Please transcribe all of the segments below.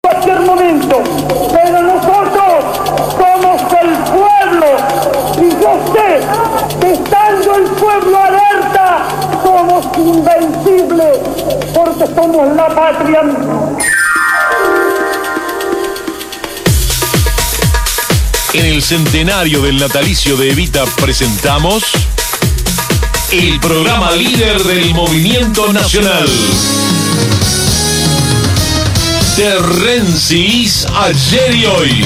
cualquier momento, pero nosotros somos el pueblo, y yo sé que estando el pueblo alerta, somos invencibles, porque somos la patria misma. En el centenario del natalicio de Evita presentamos el programa líder del movimiento nacional. Terrencis ayer y hoy.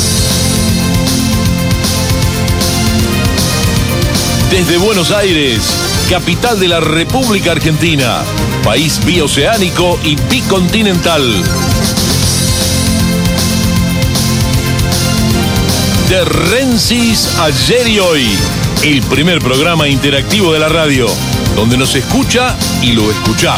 Desde Buenos Aires, capital de la República Argentina, país bioceánico y bicontinental. Terrencis ayer y hoy, el primer programa interactivo de la radio, donde nos escucha y lo escuchá.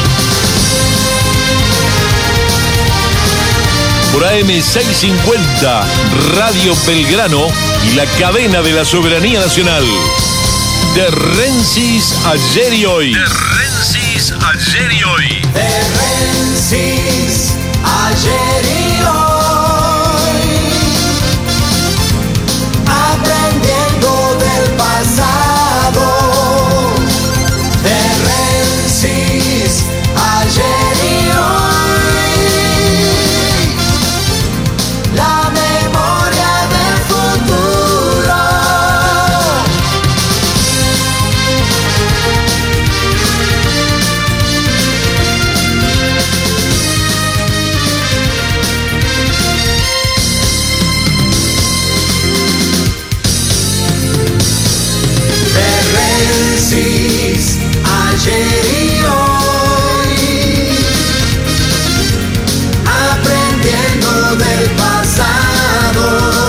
Por AM 650, Radio Belgrano y la cadena de la soberanía nacional. Terrencis ayer y hoy. Terrencis ayer y hoy. Terrencis ayer y hoy. Aprendiendo del pasado. Terrencis ayer y hoy. La memoria del futuro. Terrencis ayer y hoy, aprendiendo del pasado.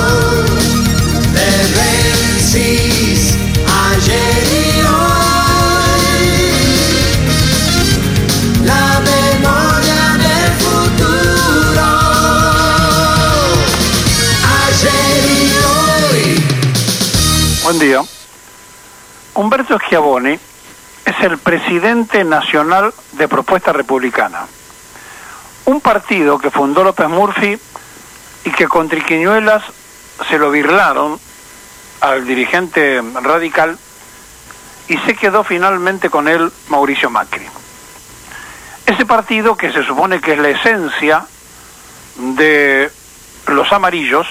Terrencis ayer y hoy, la memoria del futuro. Ayer y hoy. Buen día. Humberto Schiavoni es el presidente nacional de Propuesta Republicana, un partido que fundó López Murphy y que con triquiñuelas se lo birlaron al dirigente radical y se quedó finalmente con él Mauricio Macri. Ese partido, que se supone que es la esencia de los amarillos,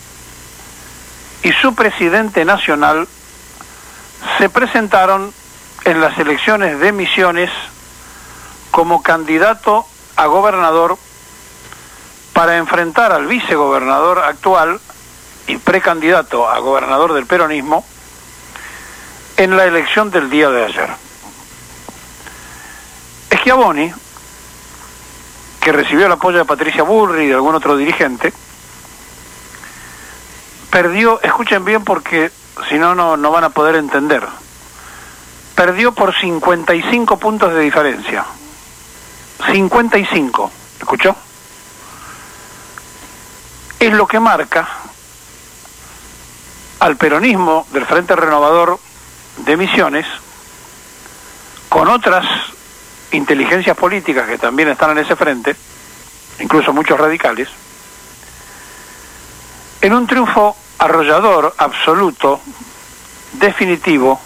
y su presidente nacional se presentaron en las elecciones de Misiones como candidato a gobernador para enfrentar al vicegobernador actual y precandidato a gobernador del peronismo en la elección del día de ayer. Schiavoni, que recibió el apoyo de Patricia Bullrich y de algún otro dirigente, perdió, escuchen bien porque si no, no van a poder entender. Perdió por 55 puntos de diferencia. 55. ¿Escuchó? Es lo que marca al peronismo del Frente Renovador de Misiones, con otras inteligencias políticas que también están en ese frente, incluso muchos radicales, en un triunfo arrollador, absoluto, definitivo,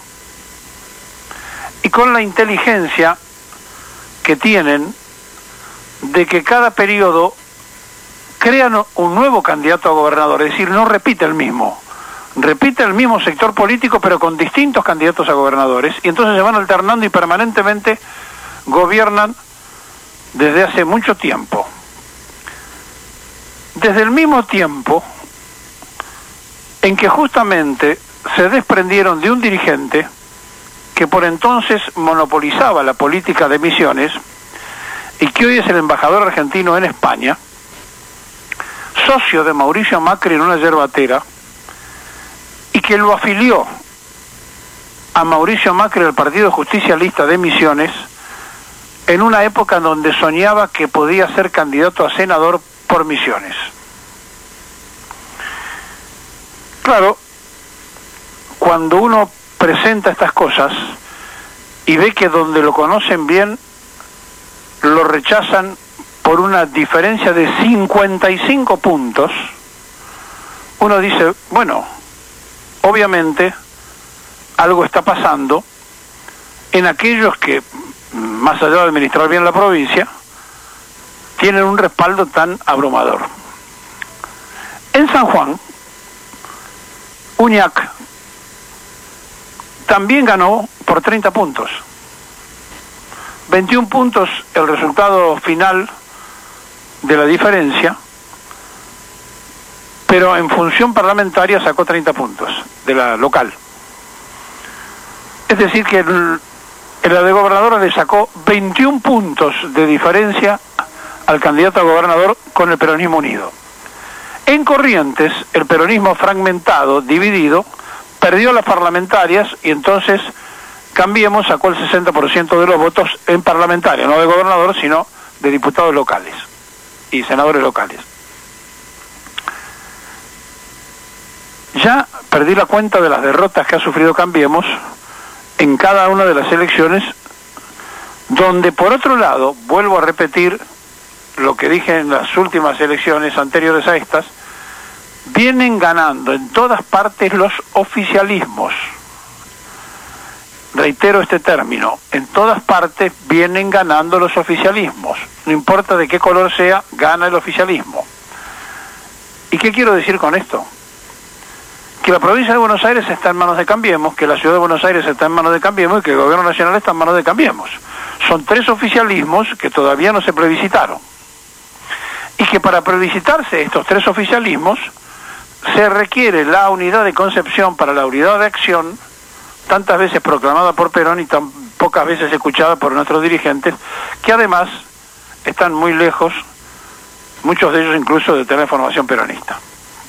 y con la inteligencia que tienen de que cada periodo crean un nuevo candidato a gobernador, es decir, no repite el mismo sector político, pero con distintos candidatos a gobernadores, y entonces se van alternando y permanentemente gobiernan desde hace mucho tiempo. Desde el mismo tiempo en que justamente se desprendieron de un dirigente que por entonces monopolizaba la política de Misiones y que hoy es el embajador argentino en España, socio de Mauricio Macri en una yerbatera, y que lo afilió a Mauricio Macri al Partido Justicialista de Misiones en una época en donde soñaba que podía ser candidato a senador por Misiones. Claro, cuando uno presenta estas cosas y ve que donde lo conocen bien lo rechazan por una diferencia de 55 puntos, uno dice, bueno, obviamente algo está pasando en aquellos que, más allá de administrar bien la provincia, tienen un respaldo tan abrumador. En San Juan, Uñac también ganó por 30 puntos. 21 puntos el resultado final de la diferencia, pero en función parlamentaria sacó 30 puntos de la local. Es decir que la de gobernador le sacó 21 puntos de diferencia al candidato a gobernador con el peronismo unido. En Corrientes, el peronismo fragmentado, dividido, perdió las parlamentarias y entonces Cambiemos sacó el 60% de los votos en parlamentarios, no de gobernador, sino de diputados locales y senadores locales. Ya perdí la cuenta de las derrotas que ha sufrido Cambiemos en cada una de las elecciones, donde por otro lado, vuelvo a repetir lo que dije en las últimas elecciones anteriores a estas, vienen ganando en todas partes los oficialismos. Reitero este término, en todas partes vienen ganando los oficialismos, no importa de qué color sea, gana el oficialismo. ¿Y qué quiero decir con esto? Que la provincia de Buenos Aires está en manos de Cambiemos, que la ciudad de Buenos Aires está en manos de Cambiemos y que el gobierno nacional está en manos de Cambiemos. Son tres oficialismos que todavía no se plebiscitaron. Y que para plebiscitarse estos tres oficialismos se requiere la unidad de concepción para la unidad de acción, tantas veces proclamada por Perón y tan pocas veces escuchada por nuestros dirigentes, que además están muy lejos, muchos de ellos incluso, de tener formación peronista.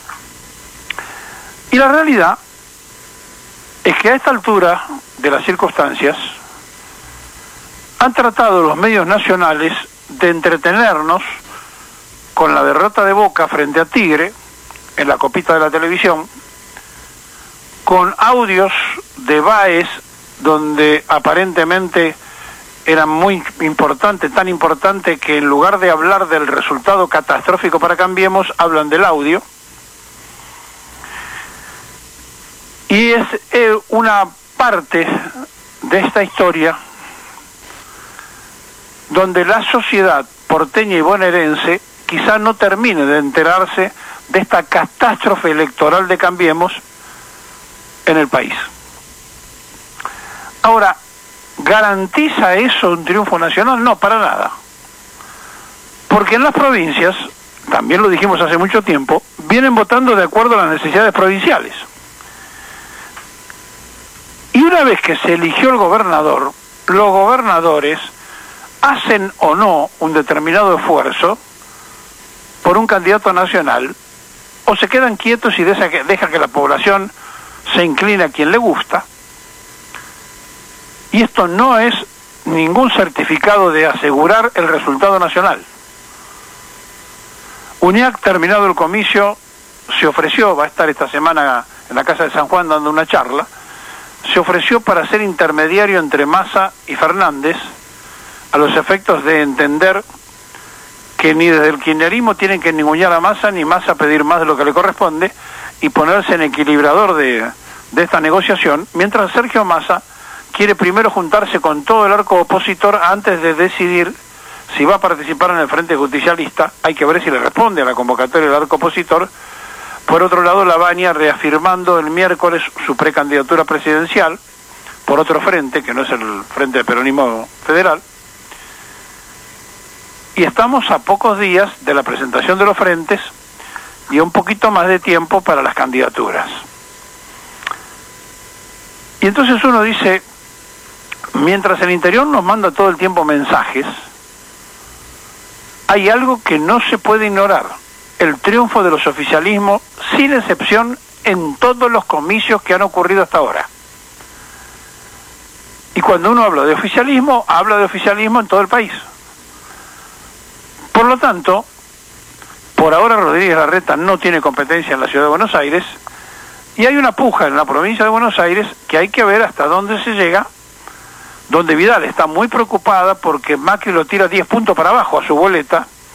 Y la realidad es que a esta altura de las circunstancias han tratado los medios nacionales de entretenernos con la derrota de Boca frente a Tigre en la copita de la televisión, con audios de Báez donde aparentemente era muy importante, tan importante que en lugar de hablar del resultado catastrófico para Cambiemos, hablan del audio. Y es una parte de esta historia donde la sociedad porteña y bonaerense quizá no termine de enterarse de esta catástrofe electoral de Cambiemos en el país. Ahora, ¿garantiza eso un triunfo nacional? No, para nada. Porque en las provincias, también lo dijimos hace mucho tiempo, vienen votando de acuerdo a las necesidades provinciales. Y una vez que se eligió el gobernador, los gobernadores hacen o no un determinado esfuerzo por un candidato nacional, o se quedan quietos y deja que la población se incline a quien le gusta. Y esto no es ningún certificado de asegurar el resultado nacional. Uñac, terminado el comicio, se ofreció, va a estar esta semana en la Casa de San Juan dando una charla, se ofreció para ser intermediario entre Massa y Fernández, a los efectos de entender que ni desde el kirchnerismo tienen que ningunear a Massa, ni Massa pedir más de lo que le corresponde, y ponerse en equilibrador de esta negociación, mientras Sergio Massa quiere primero juntarse con todo el arco opositor antes de decidir si va a participar en el Frente Justicialista. Hay que ver si le responde a la convocatoria del arco opositor. Por otro lado, Labaña reafirmando el miércoles su precandidatura presidencial por otro frente, que no es el Frente de Peronismo Federal. Y estamos a pocos días de la presentación de los frentes y un poquito más de tiempo para las candidaturas. Y entonces uno dice, mientras el interior nos manda todo el tiempo mensajes, hay algo que no se puede ignorar: el triunfo de los oficialismos, sin excepción, en todos los comicios que han ocurrido hasta ahora. Y cuando uno habla de oficialismo en todo el país. Por lo tanto, por ahora Rodríguez Larreta no tiene competencia en la ciudad de Buenos Aires, y hay una puja en la provincia de Buenos Aires que hay que ver hasta dónde se llega, donde Vidal está muy preocupada porque Macri lo tira 10 puntos para abajo a su boleta,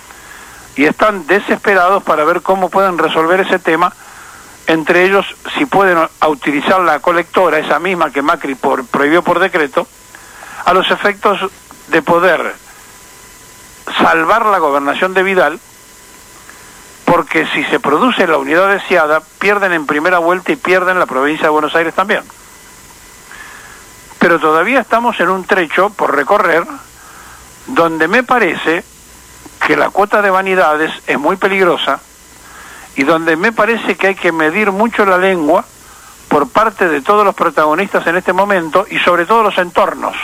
y están desesperados para ver cómo pueden resolver ese tema, entre ellos si pueden utilizar la colectora, esa misma que Macri prohibió por decreto, a los efectos de poder salvar la gobernación de Vidal, porque si se produce la unidad deseada, pierden en primera vuelta y pierden la provincia de Buenos Aires también. Pero todavía estamos en un trecho por recorrer donde me parece que la cuota de vanidades es muy peligrosa y donde me parece que hay que medir mucho la lengua por parte de todos los protagonistas en este momento y sobre todo los entornos.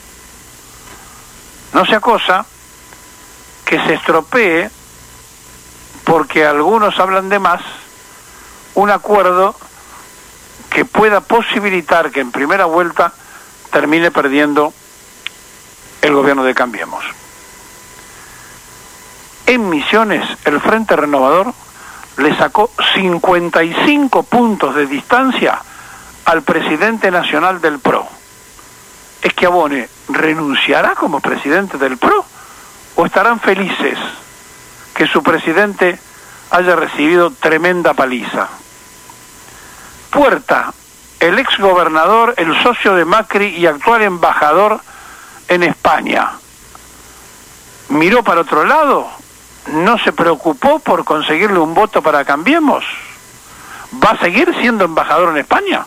No sea cosa que se estropee, porque algunos hablan de más, un acuerdo que pueda posibilitar que en primera vuelta termine perdiendo el gobierno de Cambiemos. En Misiones, el Frente Renovador le sacó 55 puntos de distancia al presidente nacional del PRO. Schiavone renunciará como presidente del PRO o estarán felices que su presidente haya recibido tremenda paliza. Puerta, el ex gobernador, el socio de Macri y actual embajador en España, miró para otro lado, no se preocupó por conseguirle un voto para Cambiemos. ¿Va a seguir siendo embajador en España?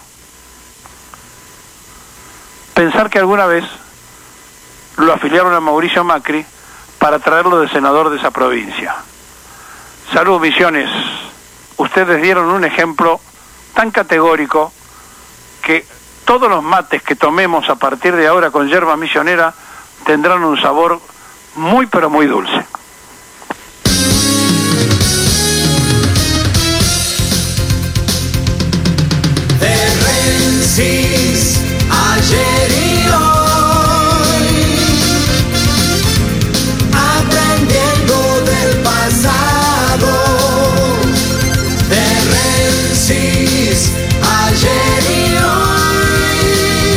Pensar que alguna vez lo afiliaron a Mauricio Macri para traerlo de senador de esa provincia. Salud, Misiones. Ustedes dieron un ejemplo tan categórico que todos los mates que tomemos a partir de ahora con yerba misionera tendrán un sabor muy pero muy dulce. Rensis, ayer y hoy, aprendiendo del pasado. Rensis, ayer y hoy,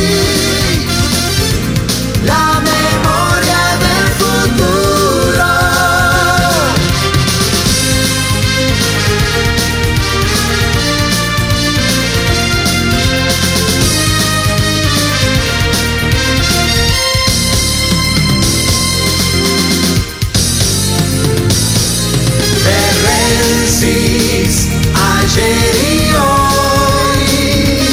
la memoria del futuro. Rensis, ayer y hoy,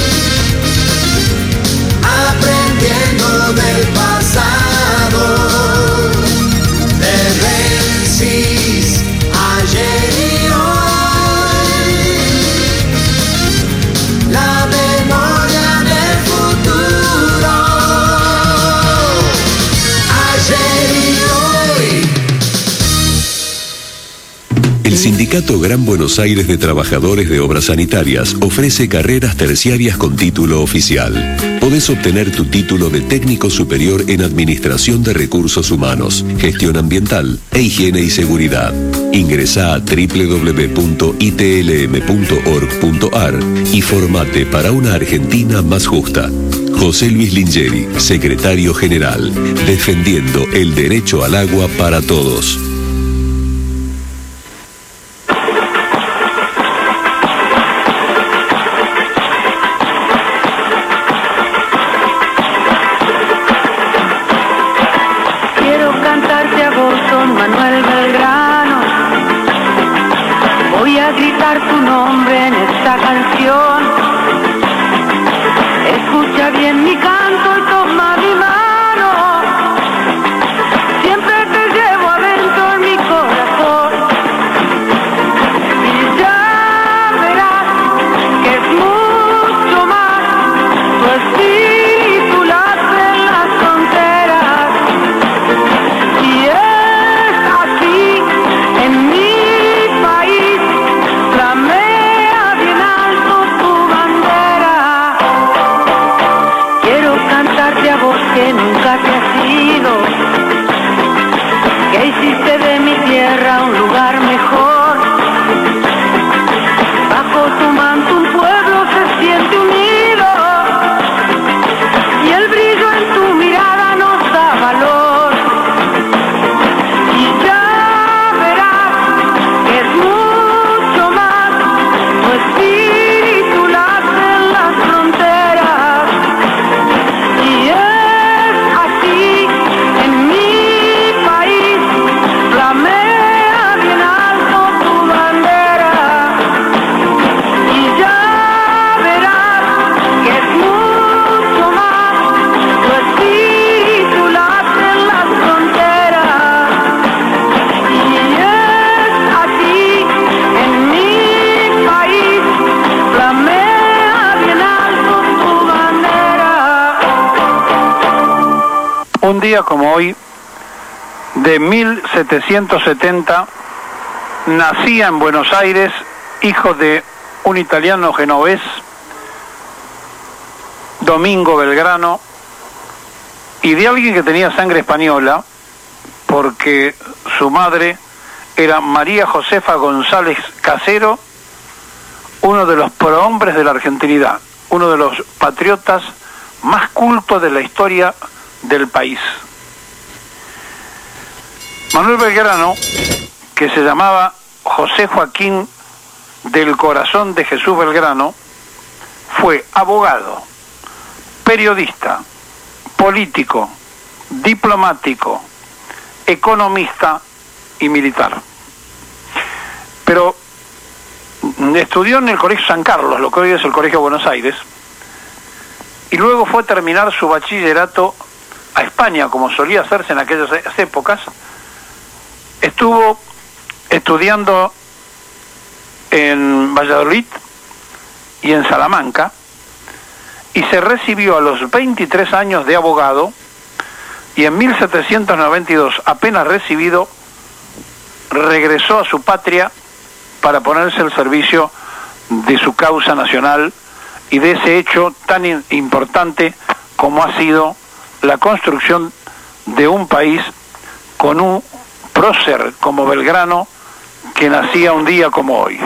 aprendiendo del pasado. Rensis, ayer y hoy, la memoria del futuro. Ayer y hoy. El Sindicato Gran Buenos Aires de Trabajadores de Obras Sanitarias ofrece carreras terciarias con título oficial. Podés obtener tu título de técnico superior en Administración de Recursos Humanos, Gestión Ambiental e Higiene y Seguridad. Ingresá a www.itlm.org.ar y formate para una Argentina más justa. José Luis Lingeri, Secretario General, defendiendo el derecho al agua para todos. Quiero cantarte a vos, don Manuel Belgrano. Voy a gritar tu nombre en esta canción. Escucha bien mi canto y toma mi mano. Siempre te llevo adentro en mi corazón. Y ya verás que es mucho más. Tu espíritu late en las fronteras. Y es así en mi país. Flamea bien alto tu bandera. Quiero cantarte a vos, un día como hoy, de 1770, nacía en Buenos Aires, hijo de un italiano genovés, Domingo Belgrano, y de alguien que tenía sangre española, porque su madre era María Josefa González Casero, uno de los prohombres de la argentinidad, uno de los patriotas más cultos de la historia del país. Manuel Belgrano, que se llamaba José Joaquín del Corazón de Jesús Belgrano, fue abogado, periodista, político, diplomático, economista y militar. Pero estudió en el Colegio San Carlos, lo que hoy es el Colegio Buenos Aires, y luego fue a terminar su bachillerato a España, como solía hacerse en aquellas épocas. Estuvo estudiando en Valladolid y en Salamanca, y se recibió a los 23 años de abogado, y en 1792, apenas recibido, regresó a su patria para ponerse al servicio de su causa nacional y de ese hecho tan importante como ha sido la construcción de un país con un prócer como Belgrano, que nacía un día como hoy.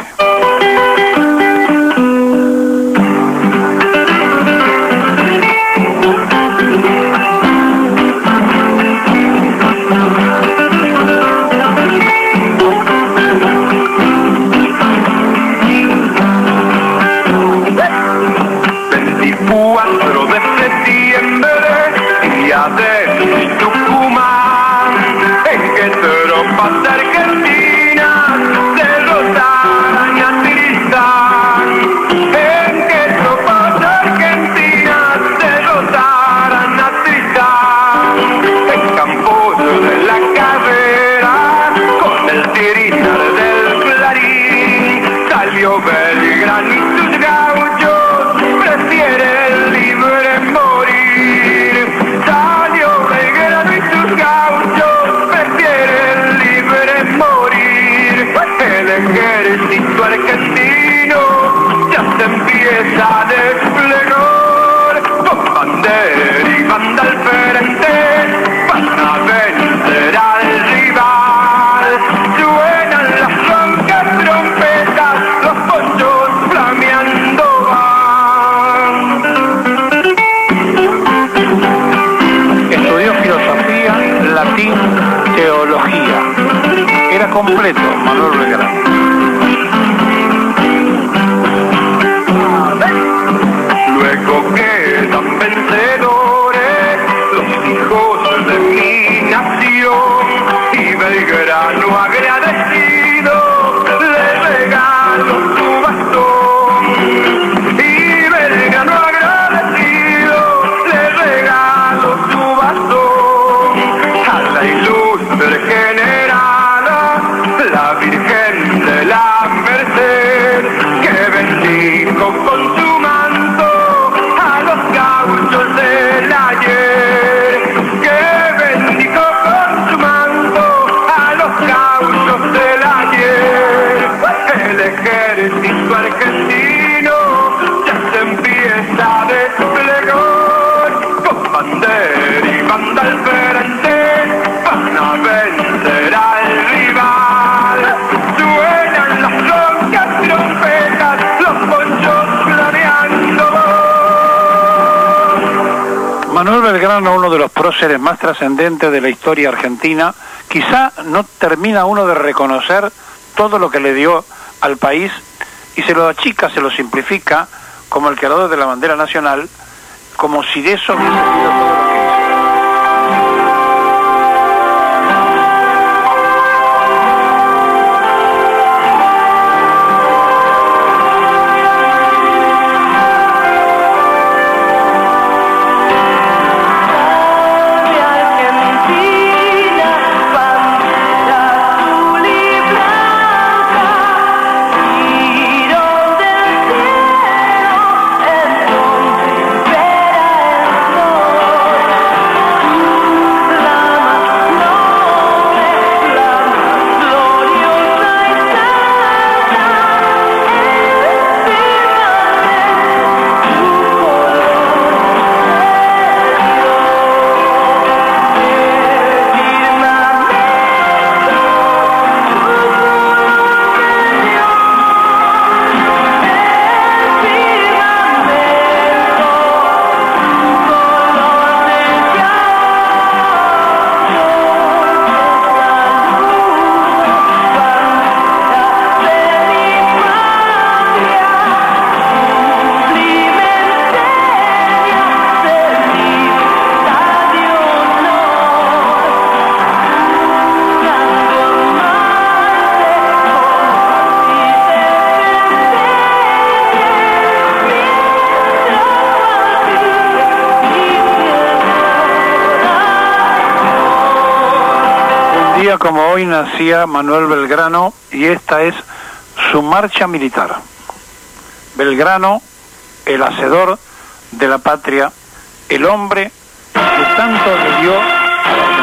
Completo, Manuel Belgrano. Luego quedan vencedores los hijos de mi nación, y Belgrano agradecido le regaló su bastón, y Belgrano agradecido le regaló su bastón a la ilustre general, la Virgen de la Merced, que bendijo con su manto a los gauchos del ayer, que bendijo con su manto a los gauchos del ayer. El ejército argentino ya se empieza a desplegar, con bandera y banda al frente van a vencer al rival. Manuel Belgrano, uno de los próceres más trascendentes de la historia argentina, quizá no termina uno de reconocer todo lo que le dio al país y se lo achica, se lo simplifica como el creador de la bandera nacional, como si de eso hubiese sido todo lo que hizo. Entonces verá el sol. Hoy nacía Manuel Belgrano y esta es su marcha militar. Belgrano, el hacedor de la patria, el hombre que tanto le dio a la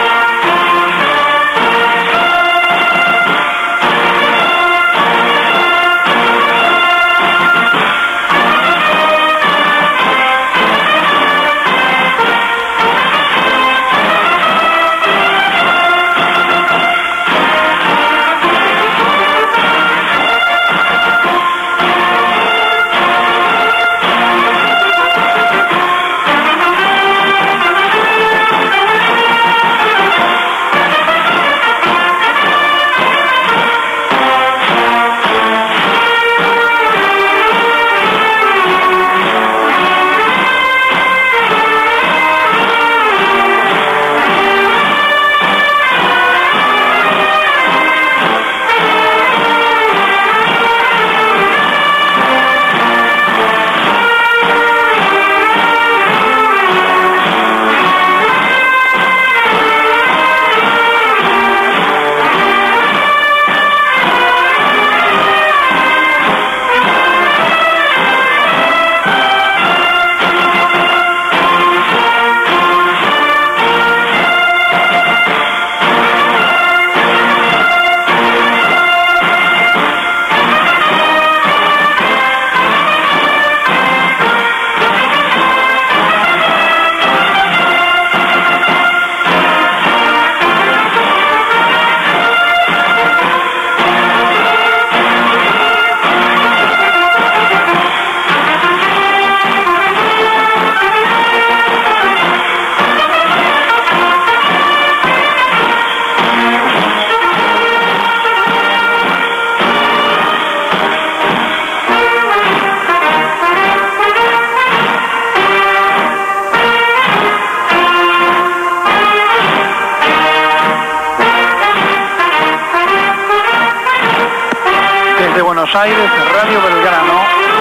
Buenos Aires, Radio Belgrano,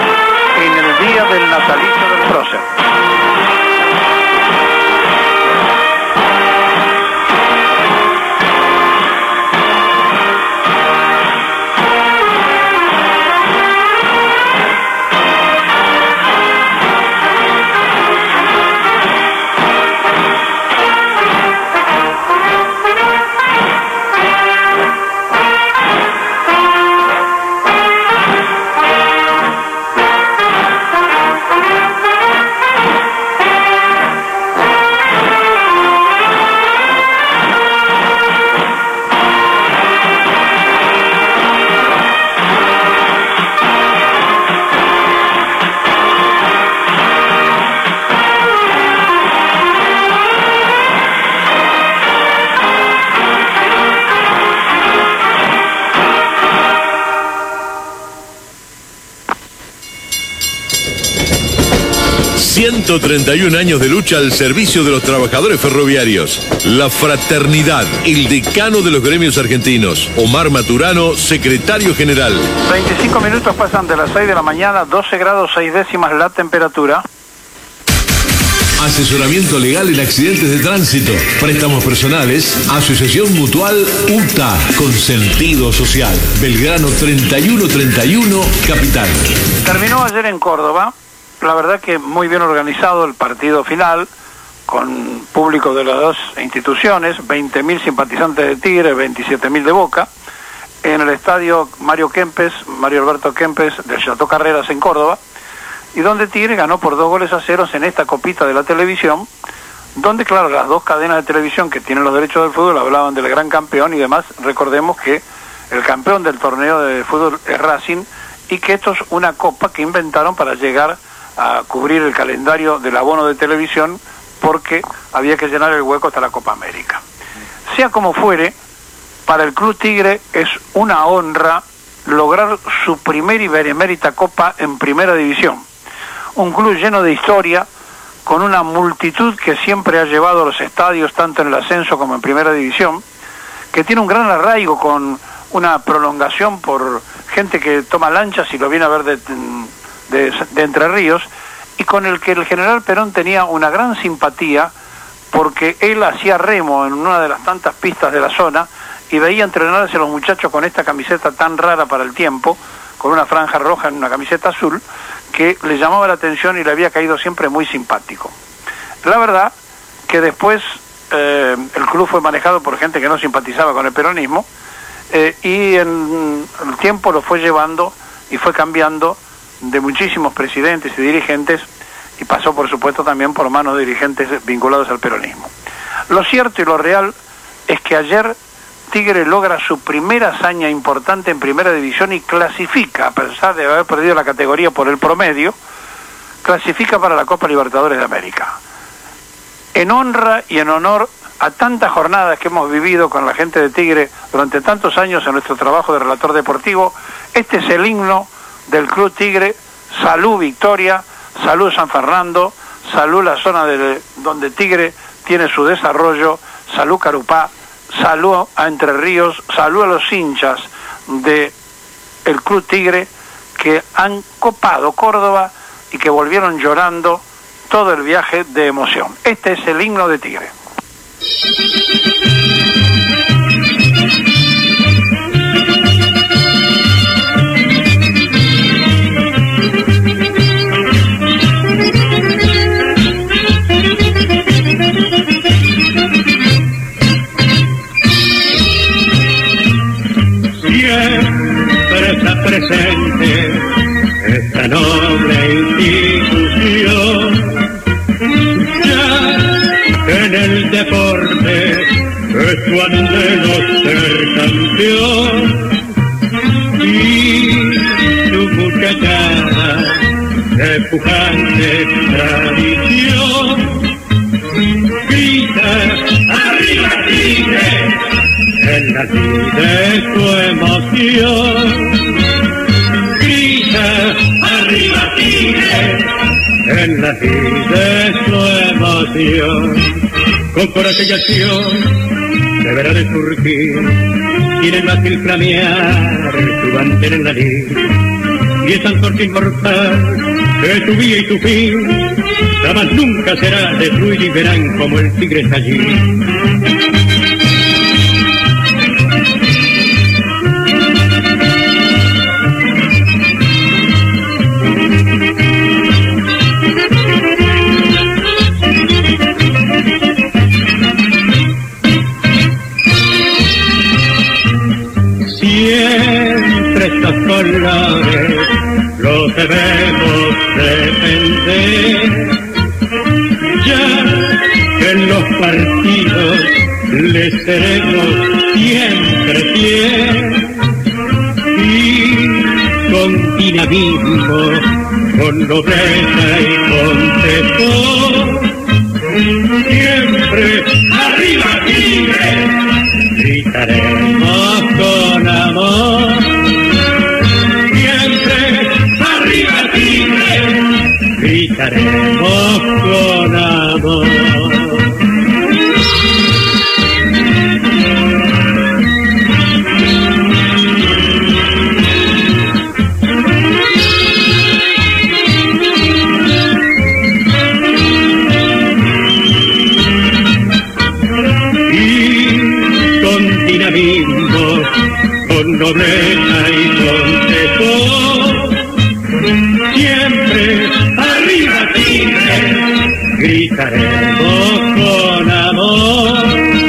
en el día del natalicio del prócer. ...131 años de lucha al servicio de los trabajadores ferroviarios. La fraternidad, el decano de los gremios argentinos. Omar Maturano, secretario general. 25 minutos pasan de las 6 de la mañana, 12 grados 6 décimas la temperatura. Asesoramiento legal en accidentes de tránsito. Préstamos personales. Asociación Mutual UTA. Con sentido social. Belgrano 3131, Capital. Terminó ayer en Córdoba. La verdad que muy bien organizado el partido final, con público de las dos instituciones, 20.000 simpatizantes de Tigre, 27.000 de Boca, en el estadio Mario Alberto Kempes del Chateau Carreras en Córdoba, y donde Tigre ganó por 2-0 en esta copita de la televisión, donde claro, las dos cadenas de televisión que tienen los derechos del fútbol hablaban del gran campeón y demás. Recordemos que el campeón del torneo de fútbol es Racing, y que esto es una copa que inventaron para llegar a cubrir el calendario del abono de televisión, porque había que llenar el hueco hasta la Copa América. Sea como fuere, para el Club Tigre es una honra lograr su primer y benemérita copa en primera división. Un club lleno de historia, con una multitud que siempre ha llevado a los estadios, tanto en el ascenso como en primera división, que tiene un gran arraigo, con una prolongación por gente que toma lanchas y lo viene a ver de Entre Ríos, y con el que el general Perón tenía una gran simpatía, porque él hacía remo en una de las tantas pistas de la zona y veía entrenarse a los muchachos con esta camiseta tan rara para el tiempo, con una franja roja en una camiseta azul, que le llamaba la atención y le había caído siempre muy simpático. La verdad que después el club fue manejado por gente que no simpatizaba con el peronismo, y en el tiempo lo fue llevando y fue cambiando de muchísimos presidentes y dirigentes, y pasó por supuesto también por manos de dirigentes vinculados al peronismo. Lo cierto y lo real es que ayer Tigre logra su primera hazaña importante en primera división y clasifica, a pesar de haber perdido la categoría por el promedio, clasifica para la Copa Libertadores de América. En honra y en honor a tantas jornadas que hemos vivido con la gente de Tigre durante tantos años en nuestro trabajo de relator deportivo, este es el himno del Club Tigre. Salud Victoria, salud San Fernando, salud la zona donde Tigre tiene su desarrollo, salud Carupá, salud a Entre Ríos, salud a los hinchas de el Club Tigre que han copado Córdoba y que volvieron llorando todo el viaje de emoción. Este es el himno de Tigre. Siempre está presente esta noble institución, ya en el deporte es su anhelo ser campeón, y su muchachada de pujante tradición grita arriba Tigre, en la de su emoción, grita arriba Tigre, en la de su emoción. Con coraje y acción deberá de surgir, tiene el mástil flamear su bandera en la lid, y esa antorcha inmortal que tu vía y tu fin jamás nunca será destruida, y verán como el Tigre está allí. Estos colores los debemos defender, ya que en los partidos les seremos siempre fiel, y con dinamismo, con nobleza y con tesón, siempre arriba Tigre, gritaremos con amor. Gritaremos con amor. Y con dinamismo, con nobleza y con tesón, siempre arriba Tigre, gritaremos con amor.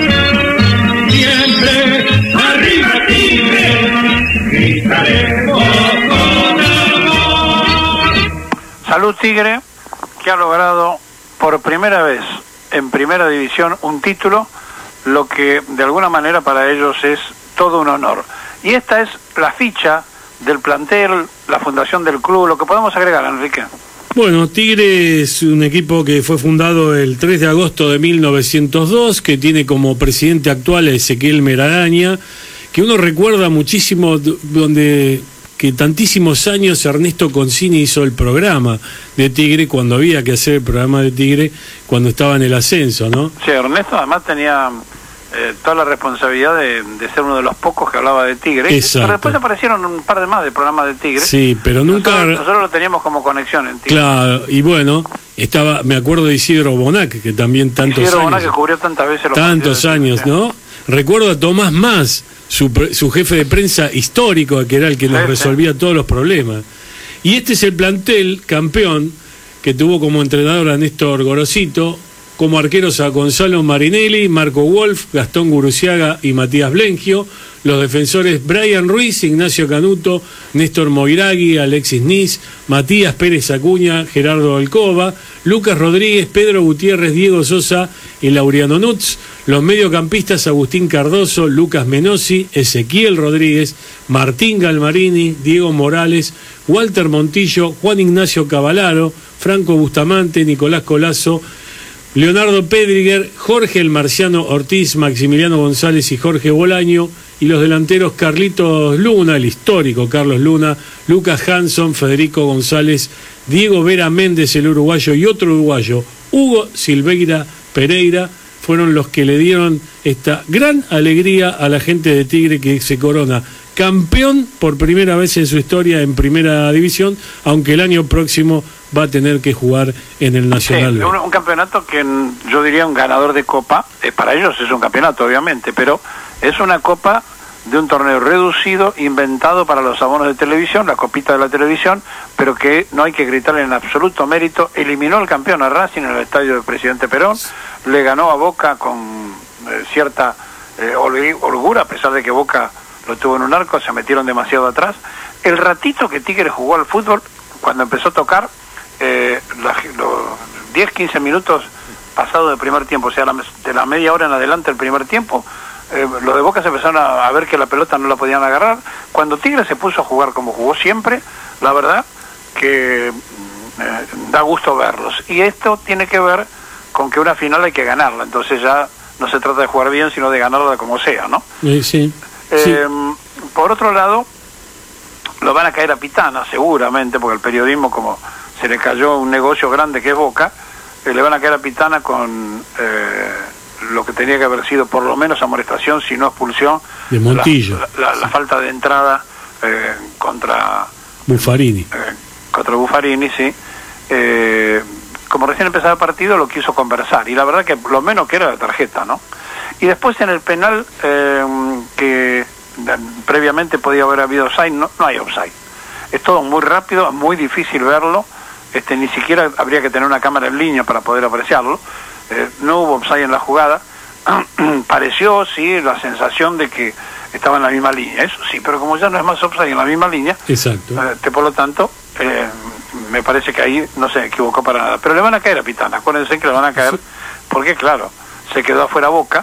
Siempre arriba Tigre, gritaremos con amor. Salud Tigre, que ha logrado por primera vez en primera división un título, lo que de alguna manera para ellos es todo un honor. Y esta es la ficha del plantel, la fundación del club, lo que podemos agregar, Enrique. Bueno, Tigre es un equipo que fue fundado el 3 de agosto de 1902, que tiene como presidente actual a Ezequiel Meraraña, que uno recuerda muchísimo donde que tantísimos años Ernesto Concini hizo el programa de Tigre, cuando había que hacer el programa de Tigre, cuando estaba en el ascenso, ¿no? Sí, Ernesto además tenía toda la responsabilidad de ser uno de los pocos que hablaba de Tigre. Exacto. Pero después aparecieron un par de más de programas de Tigre. Sí, pero nunca... Nosotros lo teníamos como conexión en Tigre. Claro, y bueno, me acuerdo de Isidro Bonac, que también tantos Isidro años... Bonac, que cubrió tantas veces los tantos partidos de años, Tigre. ¿no? Recuerdo a Tomás Más, su jefe de prensa histórico, que era el que nos resolvía todos los problemas. Y este es el plantel campeón que tuvo como entrenador a Néstor Gorosito, como arqueros a Gonzalo Marinelli, Marco Wolf, Gastón Guruciaga y Matías Blengio, los defensores Brian Ruiz, Ignacio Canuto, Néstor Moiragui, Alexis Nis, Matías Pérez Acuña, Gerardo Alcoba, Lucas Rodríguez, Pedro Gutiérrez, Diego Sosa y Laureano Nutz, los mediocampistas Agustín Cardoso, Lucas Menossi, Ezequiel Rodríguez, Martín Galmarini, Diego Morales, Walter Montillo, Juan Ignacio Cavalaro, Franco Bustamante, Nicolás Colazo, Leonardo Pedriger, Jorge el Marciano Ortiz, Maximiliano González y Jorge Bolaño, y los delanteros Carlitos Luna, el histórico Carlos Luna, Lucas Hanson, Federico González, Diego Vera Méndez, el uruguayo, y otro uruguayo, Hugo Silveira Pereira, fueron los que le dieron esta gran alegría a la gente de Tigre, que se corona campeón por primera vez en su historia en primera división, aunque el año próximo va a tener que jugar en el Nacional. Sí, un campeonato que yo diría un ganador de copa, para ellos es un campeonato obviamente, pero es una copa de un torneo reducido, inventado para los abonos de televisión, la copita de la televisión, pero que no hay que gritarle en absoluto mérito. Eliminó al campeón a Racing en el estadio del Presidente Perón, le ganó a Boca con cierta holgura, a pesar de que Boca lo tuvo en un arco, se metieron demasiado atrás. El ratito que Tigre jugó al fútbol, cuando empezó a tocar, los 10-15 minutos pasados del primer tiempo, o sea, de la media hora en adelante del primer tiempo, los de Boca se empezaron a ver que la pelota no la podían agarrar. Cuando Tigre se puso a jugar como jugó siempre, la verdad que da gusto verlos. Y esto tiene que ver con que una final hay que ganarla, entonces ya no se trata de jugar bien, sino de ganarla como sea, ¿no? Sí. Por otro lado, lo van a caer a Pitana, seguramente, porque el periodismo, como se le cayó un negocio grande que es Boca, le van a caer a Pitana con lo que tenía que haber sido por lo menos amonestación, si no expulsión, de Montillo. La falta de entrada contra Buffarini. Contra Buffarini, sí. Como recién empezaba el partido, lo quiso conversar, y la verdad que lo menos que era la tarjeta, ¿no? Y después en el penal, que previamente podía haber habido offside, no hay offside. Es todo muy rápido, muy difícil verlo, ni siquiera habría que tener una cámara en línea para poder apreciarlo. No hubo offside en la jugada. Pareció, sí, la sensación de que estaba en la misma línea, eso sí, pero como ya no es más offside en la misma línea, exacto, por lo tanto, me parece que ahí no se equivocó para nada. Pero le van a caer a Pitana, acuérdense que le van a caer, porque claro, se quedó afuera Boca,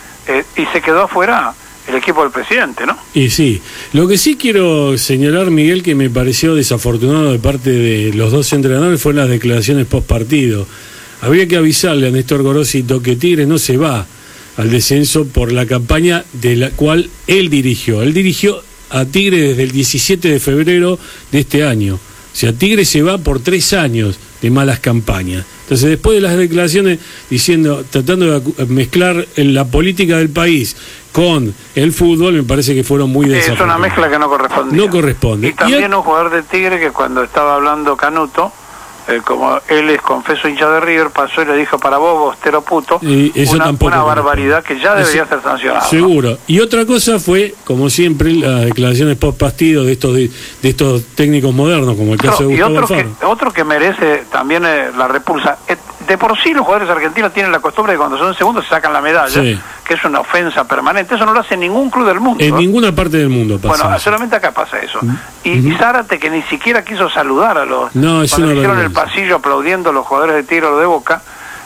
y se quedó afuera el equipo del presidente, ¿no? Y sí, lo que sí quiero señalar, Miguel, que me pareció desafortunado de parte de los dos entrenadores, fueron las declaraciones post partido. Habría que avisarle a Néstor Gorosito que Tigre no se va al descenso por la campaña de la cual él dirigió. Él dirigió a Tigre desde el 17 de febrero de este año. O sea, Tigre se va por 3 años de malas campañas. Entonces, después de las declaraciones tratando de mezclar la política del país con el fútbol, me parece que fueron muy desafortunados. Es una mezcla que no correspondía. No corresponde. Y también un jugador de Tigre que cuando estaba hablando Canuto, como él es confeso hincha de River, pasó y le dijo: para vos, bostero puto, y eso una barbaridad que ya debería ser sancionada. Seguro. ¿No? Y otra cosa fue, como siempre, las declaraciones post partido de estos técnicos modernos, como el caso de Gustavo Alfaro. Otro que merece también la repulsa. De por sí los jugadores argentinos tienen la costumbre de cuando son segundos se sacan la medalla, sí, que es una ofensa permanente. Eso no lo hace ningún club del mundo. En ninguna parte del mundo pasa. Bueno, solamente acá pasa eso. Y Zárate, que ni siquiera quiso saludar a los... No, es cuando una hicieron el pasillo aplaudiendo a los jugadores de Tigre o de Boca,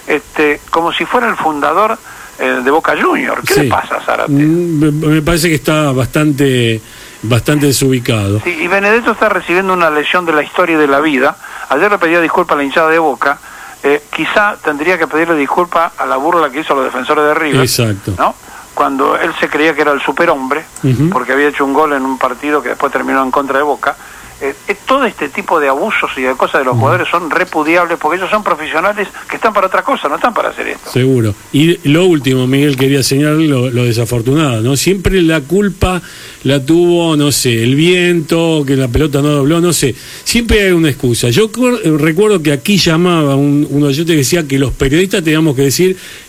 como si fuera el fundador de Boca Junior. ¿Qué le pasa a Zárate? Me parece que está bastante desubicado. Sí, y Benedetto está recibiendo una lesión de la historia y de la vida. Ayer le pedía disculpas a la hinchada de Boca. Quizá tendría que pedirle disculpas a la burla que hizo a los defensores de River. Exacto. ¿No? Cuando él se creía que era el superhombre, porque había hecho un gol en un partido que después terminó en contra de Boca. Todo este tipo de abusos y de cosas de los jugadores son repudiables, porque ellos son profesionales que están para otra cosa, no están para hacer esto. Seguro. Y lo último, Miguel, quería señalar lo desafortunado, ¿no? Siempre la culpa la tuvo, no sé, el viento, que la pelota no dobló, no sé. Siempre hay una excusa. Yo recuerdo que aquí llamaba un oyente que decía que los periodistas teníamos que decir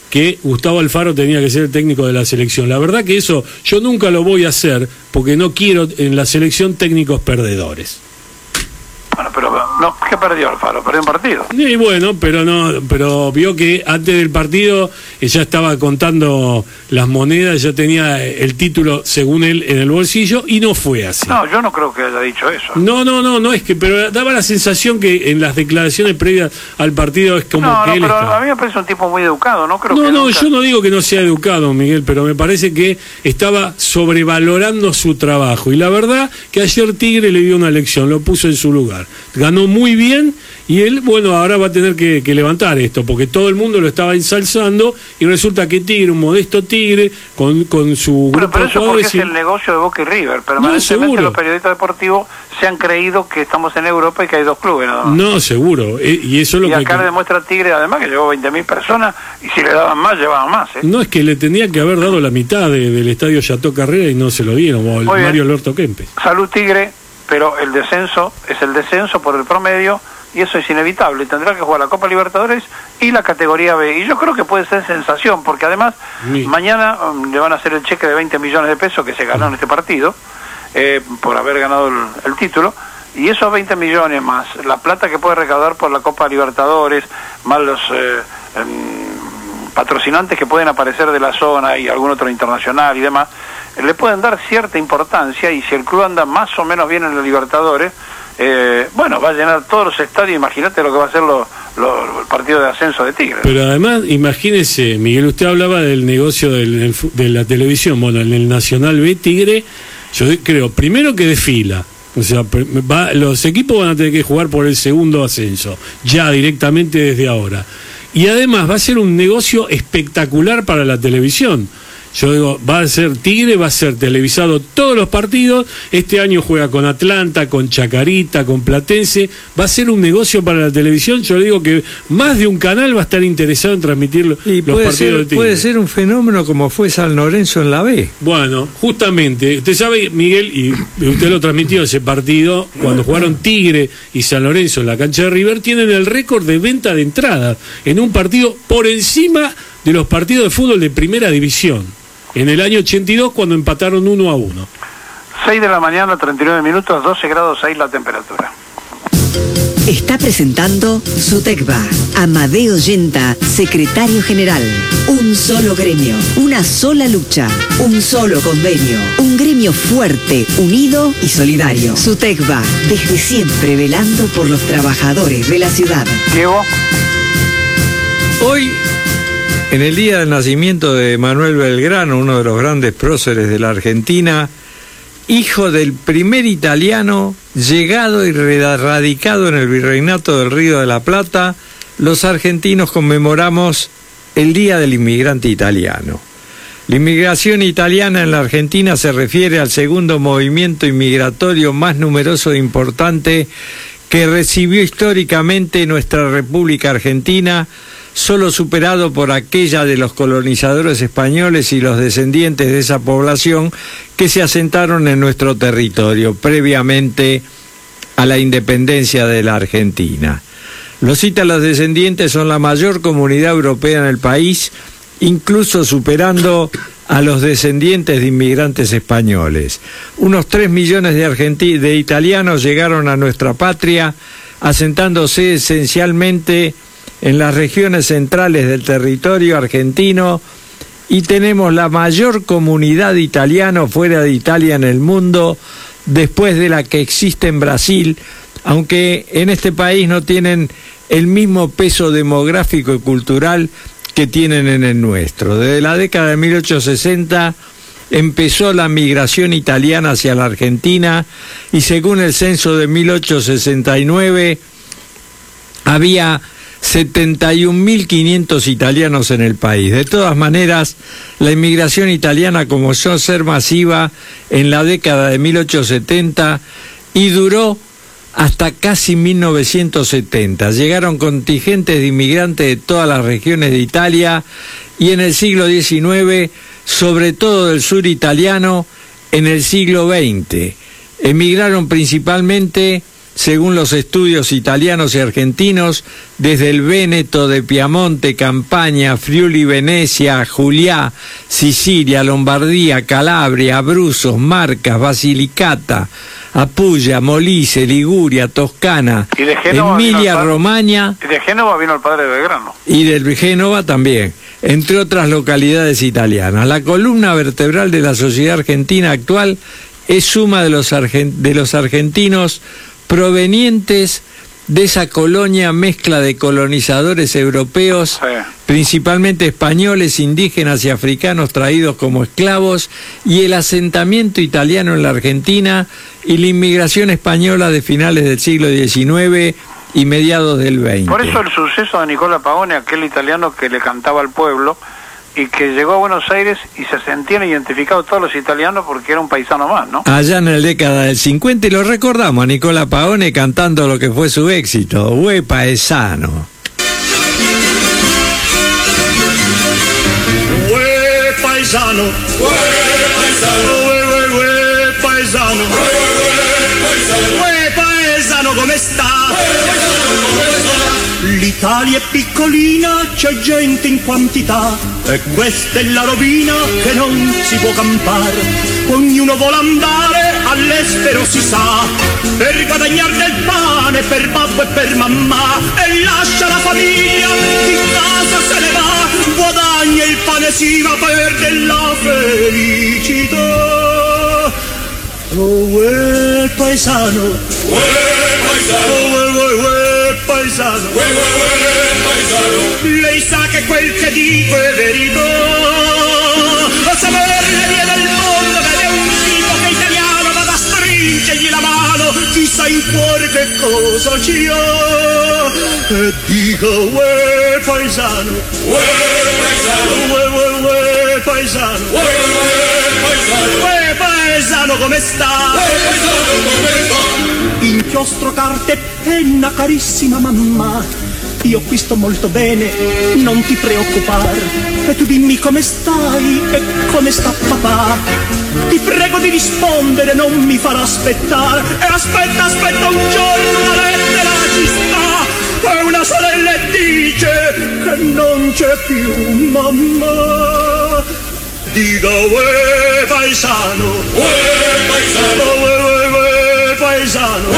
que Gustavo Alfaro tenía que ser el técnico de la selección. La verdad que eso yo nunca lo voy a hacer porque no quiero en la selección técnicos perdedores. Bueno, pero no, ¿qué perdió Alfaro? Perdió un partido. Y bueno, pero vio que antes del partido ya estaba contando las monedas, ya tenía el título, según él, en el bolsillo, y no fue así. No, yo no creo que haya dicho eso. No, es que, pero daba la sensación que en las declaraciones previas al partido es como que él pero estaba. a mí me parece un tipo muy educado, ¿no? Creo Yo no digo que no sea educado, Miguel, pero me parece que estaba sobrevalorando su trabajo, y la verdad que ayer Tigre le dio una lección, lo puso en su lugar. Ganó muy bien y él, bueno, ahora va a tener que levantar esto, porque todo el mundo lo estaba ensalzando y resulta que Tigre, un modesto Tigre, con su grupo pero de eso jugadores... porque es el negocio de Boca y River. Permanentemente los periodistas deportivos se han creído que estamos en Europa y que hay dos clubes nada más. No, seguro. Y eso es lo y que... acá demuestra Tigre, además, que llevó 20.000 personas y si le daban más, llevaban más. No, es que le tenía que haber dado la mitad del estadio Chateau Carrera y no se lo dieron, o el Mario Alberto Kempes. Salud Tigre, pero el descenso es el descenso por el promedio y eso es inevitable. Tendrá que jugar la Copa Libertadores y la categoría B. Y yo creo que puede ser sensación, porque además mañana le van a hacer el cheque de 20 millones de pesos que se ganó en este partido por haber ganado el título. Y esos 20 millones más la plata que puede recaudar por la Copa Libertadores, más los patrocinantes que pueden aparecer de la zona y algún otro internacional y demás, le pueden dar cierta importancia, y si el club anda más o menos bien en la Libertadores, bueno, va a llenar todos los estadios. Imagínate lo que va a ser el partido de ascenso de Tigre. Pero además, imagínese, Miguel, usted hablaba del negocio de la televisión. Bueno, en el Nacional B, Tigre, yo creo, primero que desfila. O sea, los equipos van a tener que jugar por el segundo ascenso, ya directamente desde ahora. Y además va a ser un negocio espectacular para la televisión. Yo digo, va a ser Tigre, va a ser televisado todos los partidos. Este año juega con Atlanta, con Chacarita, con Platense. Va a ser un negocio para la televisión. Yo digo que más de un canal va a estar interesado en transmitir los partidos de Tigre. Puede ser un fenómeno como fue San Lorenzo en la B. Bueno, justamente, usted sabe, Miguel, y usted lo transmitió ese partido, cuando jugaron Tigre y San Lorenzo en la cancha de River, tienen el récord de venta de entradas en un partido por encima de los partidos de fútbol de primera división, en el año 82, cuando empataron 1-1. 6 de la mañana, 39 minutos, 12 grados 6 la temperatura. Está presentando Sutecba. Amadeo Yenta, secretario general. Un solo gremio, una sola lucha, un solo convenio. Un gremio fuerte, unido y solidario. Sutecba, desde siempre velando por los trabajadores de la ciudad. Diego. Hoy, en el día del nacimiento de Manuel Belgrano, uno de los grandes próceres de la Argentina, hijo del primer italiano llegado y radicado en el Virreinato del Río de la Plata, los argentinos conmemoramos el Día del Inmigrante Italiano. La inmigración italiana en la Argentina se refiere al segundo movimiento inmigratorio más numeroso e importante que recibió históricamente nuestra República Argentina, solo superado por aquella de los colonizadores españoles y los descendientes de esa población que se asentaron en nuestro territorio previamente a la independencia de la Argentina. Los ítalos descendientes son la mayor comunidad europea en el país, incluso superando a los descendientes de inmigrantes españoles. Unos 3 millones de italianos llegaron a nuestra patria, asentándose esencialmente en las regiones centrales del territorio argentino, y tenemos la mayor comunidad de italianos fuera de Italia en el mundo, después de la que existe en Brasil, aunque en este país no tienen el mismo peso demográfico y cultural que tienen en el nuestro. Desde la década de 1860 empezó la migración italiana hacia la Argentina, y según el censo de 1869 había 71.500 italianos en el país. De todas maneras, la inmigración italiana comenzó a ser masiva en la década de 1870 y duró hasta casi 1970. Llegaron contingentes de inmigrantes de todas las regiones de Italia, y en el siglo XIX, sobre todo del sur italiano, en el siglo XX. Emigraron principalmente según los estudios italianos y argentinos, desde el Véneto de Piamonte, Campania, Friuli, Venecia, Juliá, Sicilia, Lombardía, Calabria, Abruzos, Marcas, Basilicata, Apulia, Molise, Liguria, Toscana, Y de Génova Emilia, vino el Romagna Y de Génova vino el padre de Belgrano. y del Génova también, entre otras localidades italianas. La columna vertebral de la sociedad argentina actual es suma de los argentinos provenientes de esa colonia mezcla de colonizadores europeos, principalmente españoles, indígenas y africanos traídos como esclavos, y el asentamiento italiano en la Argentina y la inmigración española de finales del siglo XIX y mediados del XX. Por eso el suceso de Nicola Paone, aquel italiano que le cantaba al pueblo y que llegó a Buenos Aires y se sentían identificados todos los italianos porque era un paisano más, ¿no? Allá en la década del 50, y lo recordamos a Nicola Paone cantando lo que fue su éxito, Hue Paesano. Uè paesano, uè paesano, uè paesano come sta? L'Italia è piccolina, c'è gente in quantità, e questa è la rovina che non si può campare. Ognuno vuole andare all'estero, si sa, per guadagnare del pane per babbo e per mamma, e lascia la famiglia, di casa se ne va, guadagna il pane sì ma perde la felicità. Oh, paesano, paesano, paesano, lei sa che quel che dico è verità, a sapere le vie del mondo vede un tipo che italiano vada a stringergli la mano, chissà in cuore che cosa ci ha, e dica uè paesano, uè paesano, uè paesano come sta? Inchiostro, carta e penna, carissima mamma, io qui sto molto bene, non ti preoccupare, e tu dimmi come stai e come sta papà. Ti prego di rispondere, non mi farà aspettare, e aspetta un giorno la lettera ci sta, e una sorella dice che non c'è più mamma. Dica uè paesano, uè paesano, uè paesano,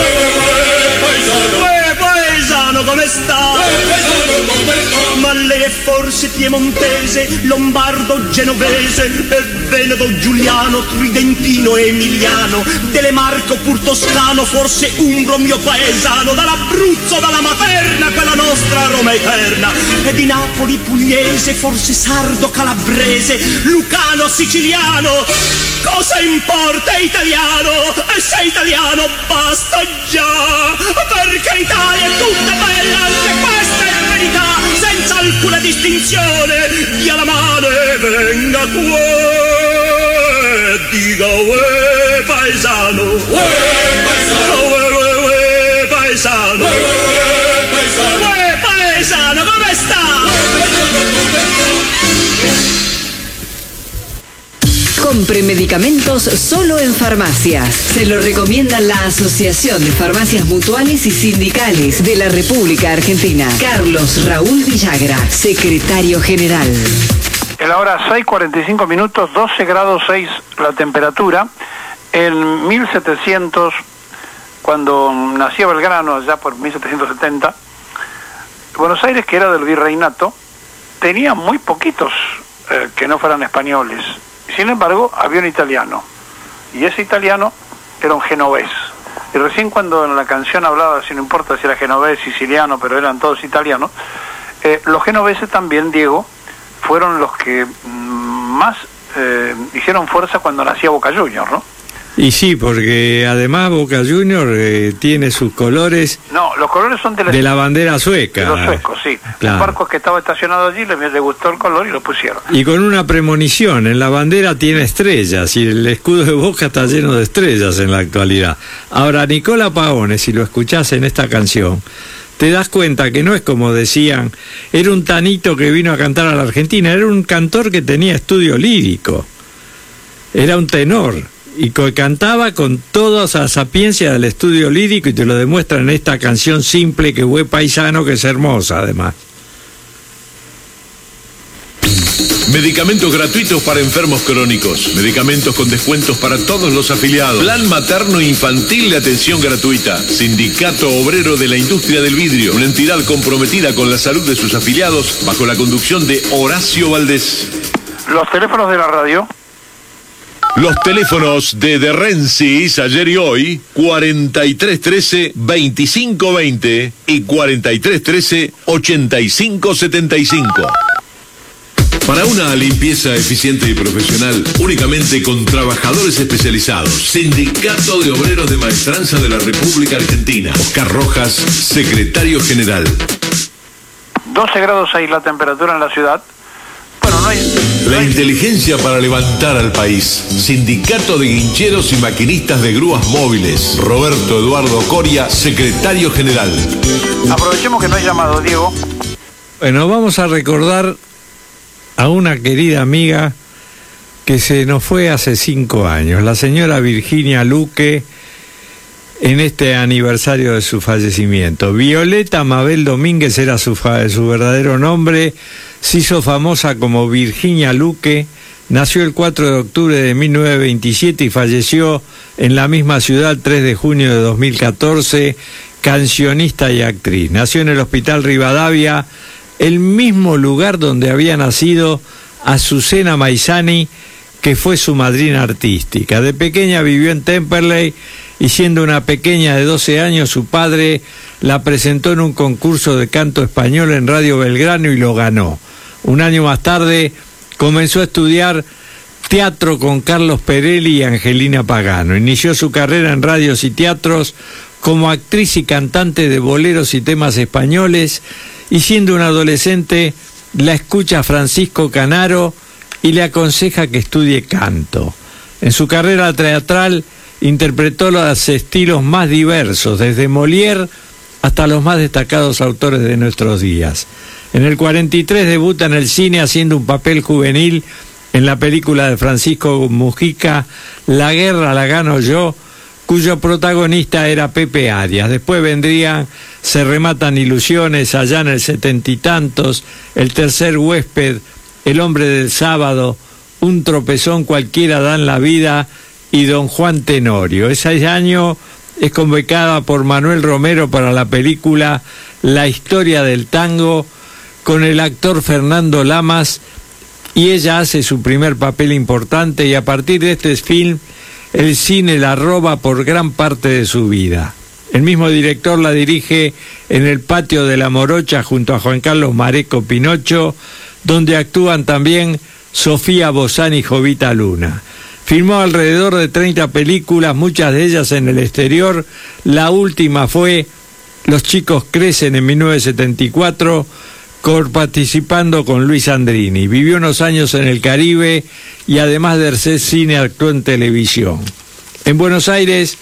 uè paesano come sta? Ma lei è forse piemontese, lombardo, genovese, e veneto, giuliano, tridentino, emiliano, delle Marche oppur toscano, forse umbro mio paesano, dall'Abruzzo, dalla materna, quella nostra Roma eterna, e di Napoli pugliese, forse sardo, calabrese, lucano, siciliano, cosa importa, è italiano, e se è italiano basta già, perché Italia è tutta bella, anche questa è verità, senza alcuna distinzione, dia la mano e venga qua, e dica uè paesano, uè paesano, uè paesano, come sta? Compre medicamentos solo en farmacias. Se lo recomienda la Asociación de Farmacias Mutuales y Sindicales de la República Argentina. Carlos Raúl Villagra, secretario general. En la hora 6:45 minutos, 12 grados 6 la temperatura. En 1700, cuando nacía Belgrano, allá por 1770, Buenos Aires, que era del virreinato, tenía muy poquitos que no fueran españoles. Sin embargo, había un italiano, y ese italiano era un genovés. Y recién cuando en la canción hablaba, si no importa si era genovés, siciliano, pero eran todos italianos, los genoveses también, Diego, fueron los que más hicieron fuerza cuando nacía Boca Juniors, ¿no? Y sí, porque además Boca Juniors tiene sus colores. No, los colores son de la bandera sueca. De los suecos, sí. Claro. Un barco que estaba estacionado allí le gustó el color y lo pusieron. Y con una premonición, en la bandera tiene estrellas, y el escudo de Boca está lleno de estrellas en la actualidad. Ahora, Nicola Paone, si lo escuchás en esta canción, te das cuenta que no es como decían, era un tanito que vino a cantar a la Argentina, era un cantor que tenía estudio lírico, era un tenor. y cantaba con toda esa sapiencia del estudio lírico, y te lo demuestra en esta canción simple que fue paisano, que es hermosa además. Medicamentos gratuitos para enfermos crónicos. Medicamentos con descuentos para todos los afiliados. Plan materno infantil de atención gratuita. Sindicato Obrero de la Industria del Vidrio. Una entidad comprometida con la salud de sus afiliados bajo la conducción de Horacio Valdés. Los teléfonos de la radio. Los teléfonos de Rensis ayer y hoy, 4313-2520 y 4313-8575. Para una limpieza eficiente y profesional, únicamente con trabajadores especializados. Sindicato de Obreros de Maestranza de la República Argentina. Oscar Rojas, secretario general. 12 grados ahí la temperatura en la ciudad. Bueno, no hay... La inteligencia para levantar al país. Sindicato de Guincheros y Maquinistas de Grúas Móviles. Roberto Eduardo Coria, secretario general. Aprovechemos que no hay llamado, Diego. Bueno, vamos a recordar a una querida amiga que se nos fue hace 5 años, la señora Virginia Luque, en este aniversario de su fallecimiento. Violeta Mabel Domínguez era su verdadero nombre, se hizo famosa como Virginia Luque, nació el 4 de octubre de 1927 y falleció en la misma ciudad el 3 de junio de 2014, cancionista y actriz. Nació en el Hospital Rivadavia, el mismo lugar donde había nacido Azucena Maizani, que fue su madrina artística. De pequeña vivió en Temperley y siendo una pequeña de 12 años, su padre la presentó en un concurso de canto español en Radio Belgrano y lo ganó. Un año más tarde comenzó a estudiar teatro con Carlos Perelli y Angelina Pagano. Inició su carrera en radios y teatros como actriz y cantante de boleros y temas españoles, y siendo un adolescente la escucha Francisco Canaro y le aconseja que estudie canto. En su carrera teatral interpretó los estilos más diversos, desde Molière hasta los más destacados autores de nuestros días. En el 43 debuta en el cine haciendo un papel juvenil en la película de Francisco Mujica, La guerra la gano yo, cuyo protagonista era Pepe Arias. Después vendrían Se rematan ilusiones, allá en el 70 y tantos, El tercer huésped, El hombre del sábado, Un tropezón cualquiera da en la vida y Don Juan Tenorio. Ese año es convocada por Manuel Romero para la película La historia del tango con el actor Fernando Lamas, y ella hace su primer papel importante, y a partir de este film el cine la roba por gran parte de su vida. El mismo director la dirige en El patio de la Morocha junto a Juan Carlos Mareco Pinocho, donde actúan también Sofía Bozán y Jovita Luna. Filmó alrededor de 30 películas, muchas de ellas en el exterior. La última fue Los chicos crecen en 1974, participando con Luis Andrini. Vivió unos años en el Caribe y además de hacer cine actuó en televisión. En Buenos Aires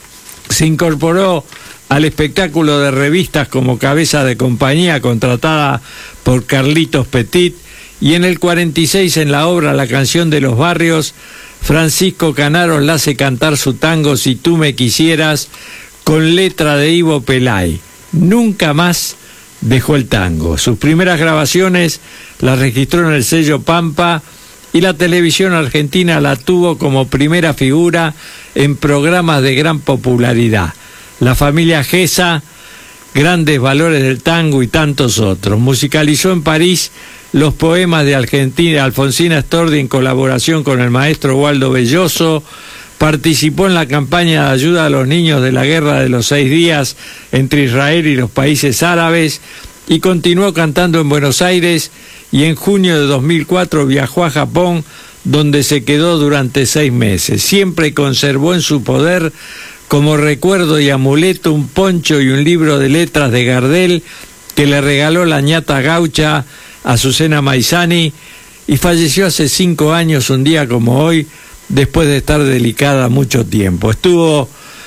se incorporó al espectáculo de revistas como cabeza de compañía, contratada por Carlitos Petit, y en el 46 en la obra La canción de los barrios, Francisco Canaro la hace cantar su tango Si tú me quisieras, con letra de Ivo Pelay. Nunca más dejó el tango. Sus primeras grabaciones las registró en el sello Pampa, y la televisión argentina la tuvo como primera figura en programas de gran popularidad. La familia Gesa, Grandes valores del tango y tantos otros. Musicalizó en París los poemas de Alfonsina Stordi en colaboración con el maestro Waldo Belloso. Participó en la campaña de ayuda a los niños de la Guerra de los 6 días entre Israel y los países árabes, y continuó cantando en Buenos Aires, y en junio de 2004 viajó a Japón, donde se quedó durante 6 meses. Siempre conservó en su poder, como recuerdo y amuleto, un poncho y un libro de letras de Gardel que le regaló la ñata gaucha Azucena Maizani, y falleció hace 5 años, un día como hoy, después de estar delicada mucho tiempo. Estuvo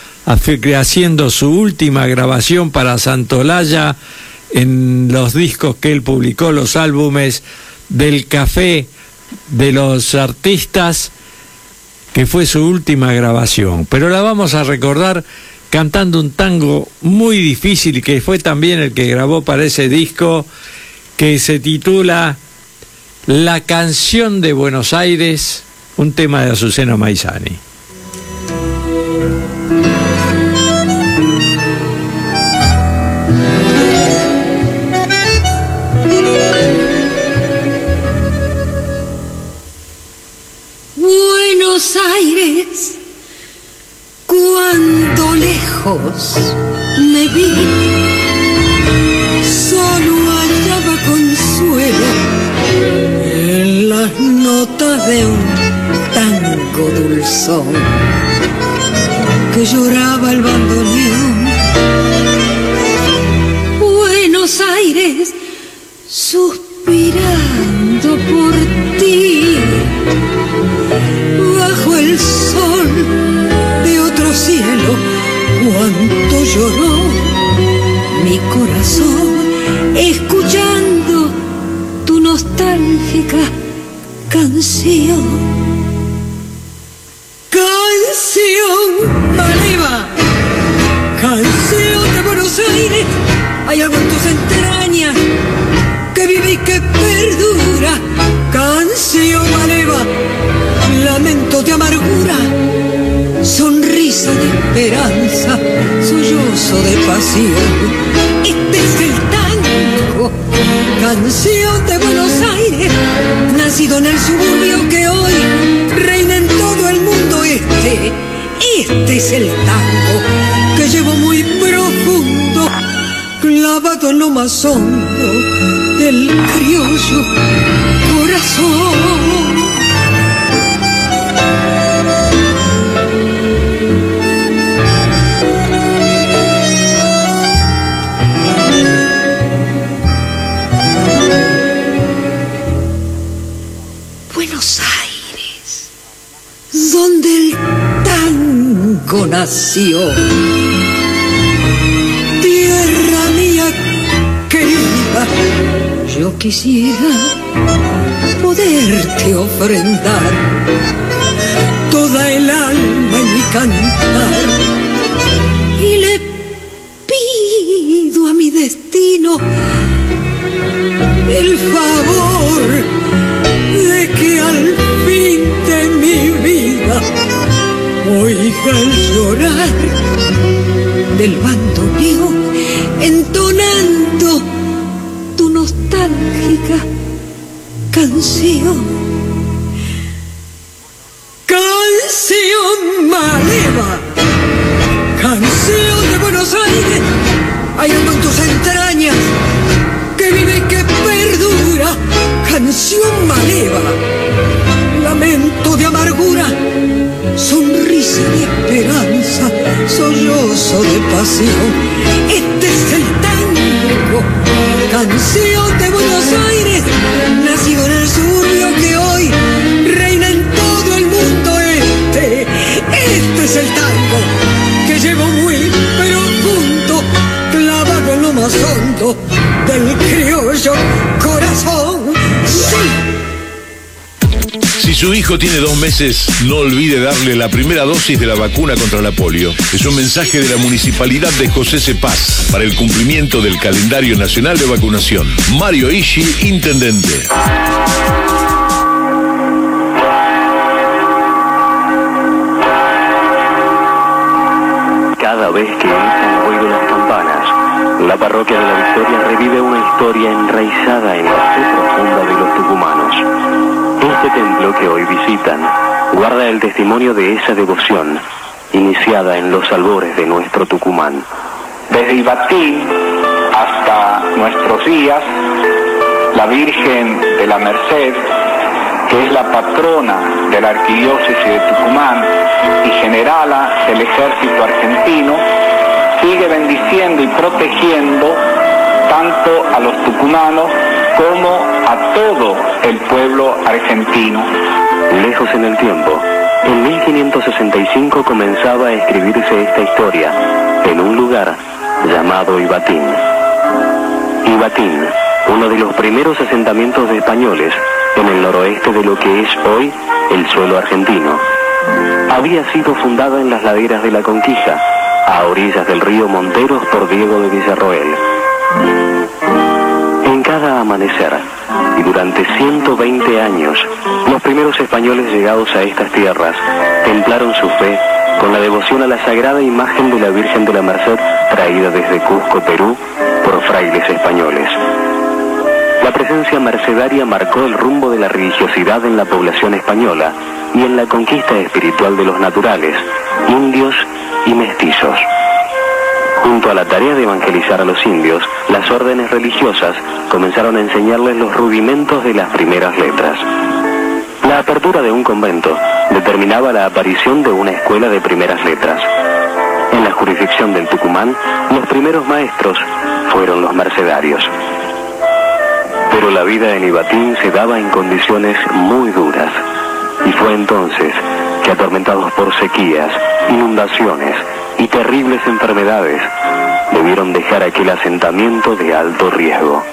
haciendo su última grabación para Santolaya en los discos que él publicó, los álbumes del Café de los Artistas, que fue su última grabación, pero la vamos a recordar cantando un tango muy difícil que fue también el que grabó para ese disco, que se titula La canción de Buenos Aires, un tema de Azucena Maizani. Buenos Aires, cuando lejos me vi, solo hallaba consuelo en las notas de un tango dulzón que lloraba el bandoneón. Buenos Aires, suspirando por ti, bajo el sol de otro cielo, cuánto lloró mi corazón, escuchando tu nostálgica canción. Canción maleva, canción de Buenos Aires, hay algo en tus entrañas que vive y que perdura. Canción maleva, lamento de amargura, sonrisa de esperanza, sollozo de pasión. Este es el tango, canción de Buenos Aires, nacido en el suburbio que hoy reina en todo el mundo. Este es el tango que llevo muy profundo, clavado en lo más hondo del criollo corazón. Buenos Aires, donde el tango nació. Tierra mía querida, yo quisiera poderte ofrendar toda el alma en mi cantar, y le pido a mi destino el favor de que al fin de mi vida oiga el llorar del bandoneón, entonando tu nostálgica canción. Canción maleva, canción de Buenos Aires, hay algo en tus entrañas que vive y que perdura. Canción maleva, lamento de amargura, sonrisa de esperanza, sollozo de pasión. Este es el tango, canción de Buenos Aires, nacido en el suburbio que hoy reina en todo el mundo. Este es el tango que llevo muy profundo, clavado en lo más hondo del criollo corazón. Si su hijo tiene 2 meses, no olvide darle la primera dosis de la vacuna contra la polio. Es un mensaje de la Municipalidad de José C. Paz para el cumplimiento del calendario nacional de vacunación. Mario Ishi, intendente. Cada vez que echan ruido las campanas, la parroquia de la Victoria revive una historia enraizada en la fe profunda de los tucumanos. Este templo que hoy visitan guarda el testimonio de esa devoción, iniciada en los albores de nuestro Tucumán. Desde Ibatín hasta nuestros días, la Virgen de la Merced, que es la patrona de la Arquidiócesis de Tucumán y generala del Ejército Argentino, sigue bendiciendo y protegiendo tanto a los tucumanos como a todo el pueblo argentino. Lejos en el tiempo, en 1565 comenzaba a escribirse esta historia en un lugar llamado Ibatín. Ibatín, uno de los primeros asentamientos de españoles en el noroeste de lo que es hoy el suelo argentino. Había sido fundada en las laderas de la Conquija, a orillas del río Monteros por Diego de Villarroel. En cada amanecer, y durante 120 años, los primeros españoles llegados a estas tierras templaron su fe con la devoción a la sagrada imagen de la Virgen de la Merced traída desde Cusco, Perú, por frailes españoles. La presencia mercedaria marcó el rumbo de la religiosidad en la población española y en la conquista espiritual de los naturales, indios y mestizos. Junto a la tarea de evangelizar a los indios, las órdenes religiosas comenzaron a enseñarles los rudimentos de las primeras letras. La apertura de un convento determinaba la aparición de una escuela de primeras letras. En la jurisdicción del Tucumán, los primeros maestros fueron los mercedarios. Pero la vida en Ibatín se daba en condiciones muy duras, y fue entonces que, atormentados por sequías, inundaciones y terribles enfermedades, debieron dejar aquel asentamiento de alto riesgo.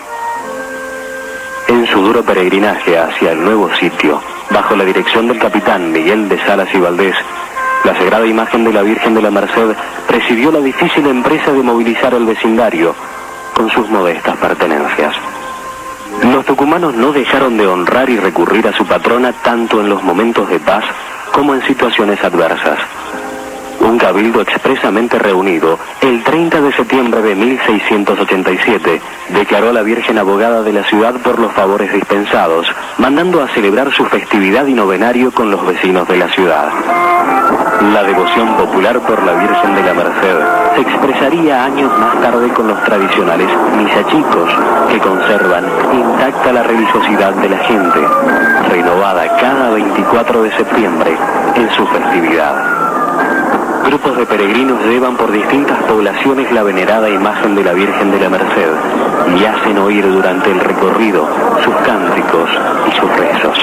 En su duro peregrinaje hacia el nuevo sitio, bajo la dirección del capitán Miguel de Salas y Valdés, la sagrada imagen de la Virgen de la Merced presidió la difícil empresa de movilizar el vecindario con sus modestas pertenencias. Los tucumanos no dejaron de honrar y recurrir a su patrona tanto en los momentos de paz como en situaciones adversas. Un cabildo expresamente reunido el 30 de septiembre de 1687 declaró a la Virgen abogada de la ciudad por los favores dispensados, mandando a celebrar su festividad y novenario con los vecinos de la ciudad. La devoción popular por la Virgen de la Merced se expresaría años más tarde con los tradicionales misachicos, que conservan intacta la religiosidad de la gente, renovada cada 24 de septiembre en su festividad. Grupos de peregrinos llevan por distintas poblaciones la venerada imagen de la Virgen de la Merced y hacen oír durante el recorrido sus cánticos y sus rezos.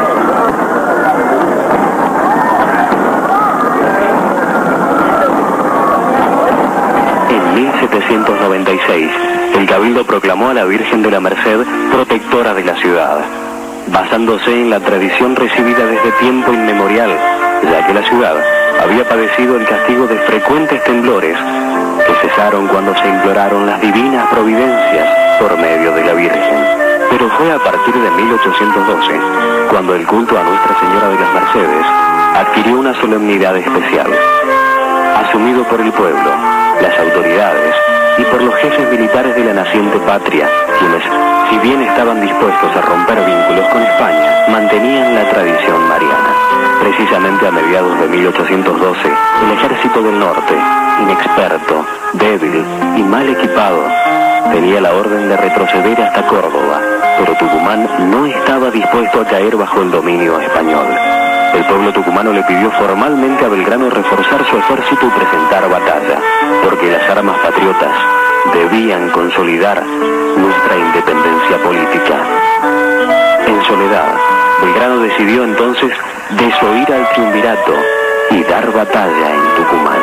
En 1796, el Cabildo proclamó a la Virgen de la Merced protectora de la ciudad, basándose en la tradición recibida desde tiempo inmemorial, ya que la ciudad había padecido el castigo de frecuentes temblores que cesaron cuando se imploraron las divinas providencias por medio de la Virgen. Pero fue a partir de 1812 cuando el culto a Nuestra Señora de las Mercedes adquirió una solemnidad especial, asumido por el pueblo, las autoridades y por los jefes militares de la naciente patria, quienes, si bien estaban dispuestos a romper vínculos con España, mantenían la tradición mariana. Precisamente a mediados de 1812, el ejército del norte, inexperto, débil y mal equipado, tenía la orden de retroceder hasta Córdoba, pero Tucumán no estaba dispuesto a caer bajo el dominio español. El pueblo tucumano le pidió formalmente a Belgrano reforzar su ejército y presentar batalla, porque las armas patriotas debían consolidar nuestra independencia política. En soledad, Belgrano decidió entonces desoír al triunvirato y dar batalla en Tucumán.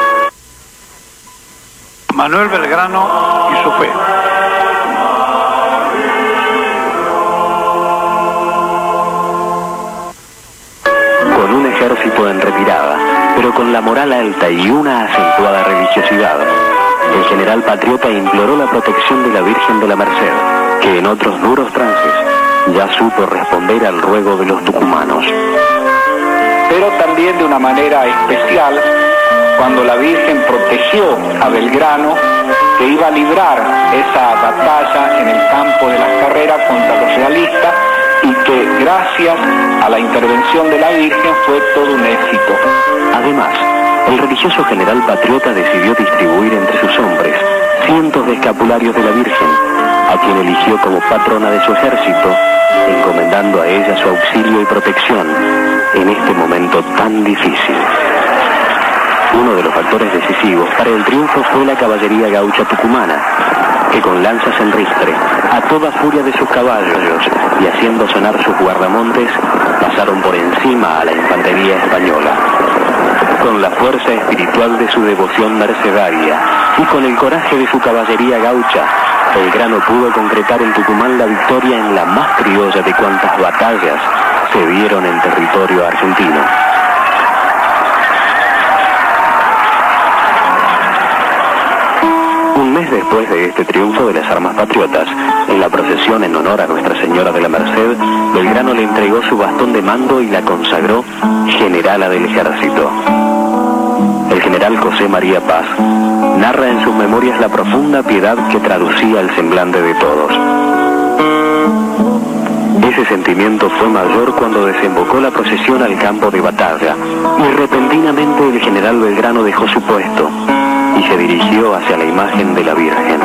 Manuel Belgrano y su fe. Con un ejército en retirada, pero con la moral alta y una acentuada religiosidad, el general patriota imploró la protección de la Virgen de la Merced, que en otros duros trances ya supo responder al ruego de los tucumanos. Pero también de una manera especial cuando la Virgen protegió a Belgrano, que iba a librar esa batalla en el campo de las carreras contra los realistas, y que gracias a la intervención de la Virgen fue todo un éxito. Además, el religioso general patriota decidió distribuir entre sus hombres cientos de escapularios de la Virgen, a quien eligió como patrona de su ejército, encomendando a ella su auxilio y protección en este momento tan difícil. Uno de los factores decisivos para el triunfo fue la caballería gaucha tucumana, que con lanzas en ristre, a toda furia de sus caballos y haciendo sonar sus guardamontes, pasaron por encima a la infantería española. Con la fuerza espiritual de su devoción mercedaria y con el coraje de su caballería gaucha, Belgrano pudo concretar en Tucumán la victoria en la más criolla de cuantas batallas se dieron en territorio argentino. mes después de este triunfo de las armas patriotas, en la procesión en honor a Nuestra Señora de la Merced, Belgrano le entregó su bastón de mando y la consagró generala del ejército. El general José María Paz narra en sus memorias la profunda piedad que traducía el semblante de todos. Ese sentimiento fue mayor cuando desembocó la procesión al campo de batalla y repentinamente el general Belgrano dejó su puesto y se dirigió hacia la imagen de la Virgen.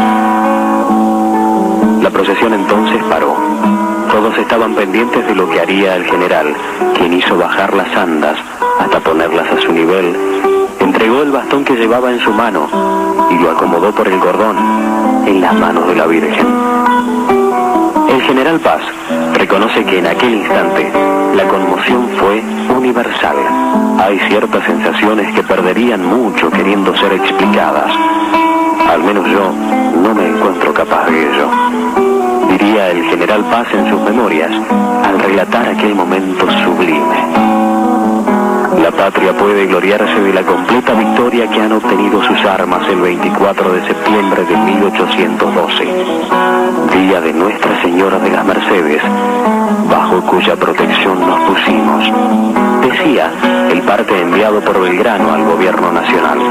La procesión entonces paró. Todos estaban pendientes de lo que haría el general, quien hizo bajar las andas hasta ponerlas a su nivel. Entregó el bastón que llevaba en su mano y lo acomodó por el cordón en las manos de la Virgen. El general Paz reconoce que en aquel instante la conmoción fue universal. Hay ciertas sensaciones que perderían mucho queriendo ser explicadas. Al menos yo no me encuentro capaz de ello, diría el general Paz en sus memorias al relatar aquel momento sublime. La patria puede gloriarse de la completa victoria que han obtenido sus armas el 24 de septiembre de 1812, día de Nuestra Señora de las Mercedes, bajo cuya protección nos pusimos, decía el parte enviado por Belgrano al gobierno nacional.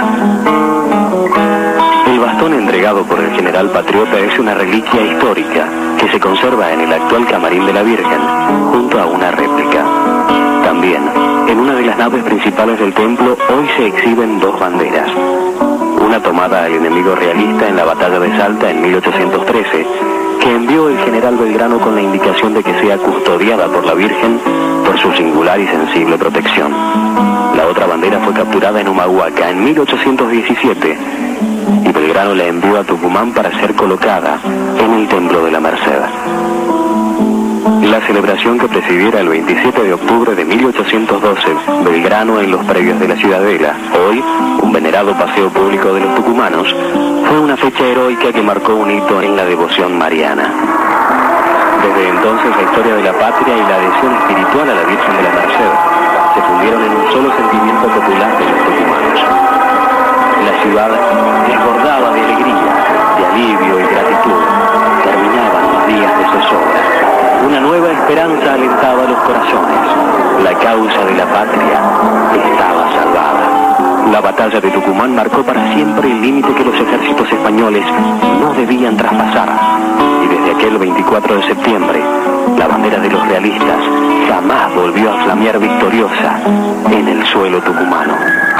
El bastón entregado por el general patriota es una reliquia histórica que se conserva en el actual camarín de la Virgen, junto a una réplica. También, en una de las naves principales del templo, hoy se exhiben dos banderas. Una tomada al enemigo realista en la batalla de Salta en 1813, que envió el general Belgrano con la indicación de que sea custodiada por la Virgen por su singular y sensible protección. La otra bandera fue capturada en Humahuaca en 1817 y Belgrano la envió a Tucumán para ser colocada en el Templo de la Merced. La celebración que presidiera el 27 de octubre de 1812, Belgrano en los predios de la Ciudadela, hoy un venerado paseo público de los tucumanos, fue una fecha heroica que marcó un hito en la devoción mariana. Desde entonces la historia de la patria y la adhesión espiritual a la Virgen de la Merced se fundieron en un solo sentimiento popular de los tucumanos. La ciudad desbordaba de alegría, de alivio y gratitud. Terminaban los días de zozobra. Una nueva esperanza alentaba los corazones. La causa de la patria estaba salvada. La batalla de Tucumán marcó para siempre el límite que los ejércitos españoles no debían traspasar. Y desde aquel 24 de septiembre, la bandera de los realistas jamás volvió a flamear victoriosa en el suelo tucumano.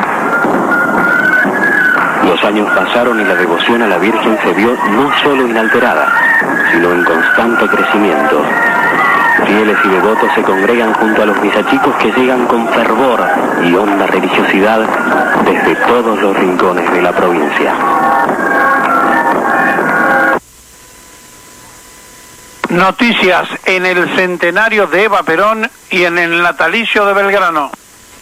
Los años pasaron y la devoción a la Virgen se vio no solo inalterada, sino en constante crecimiento. Fieles y devotos se congregan junto a los misachicos que llegan con fervor y honda religiosidad desde todos los rincones de la provincia. Noticias en el centenario de Eva Perón y en el natalicio de Belgrano.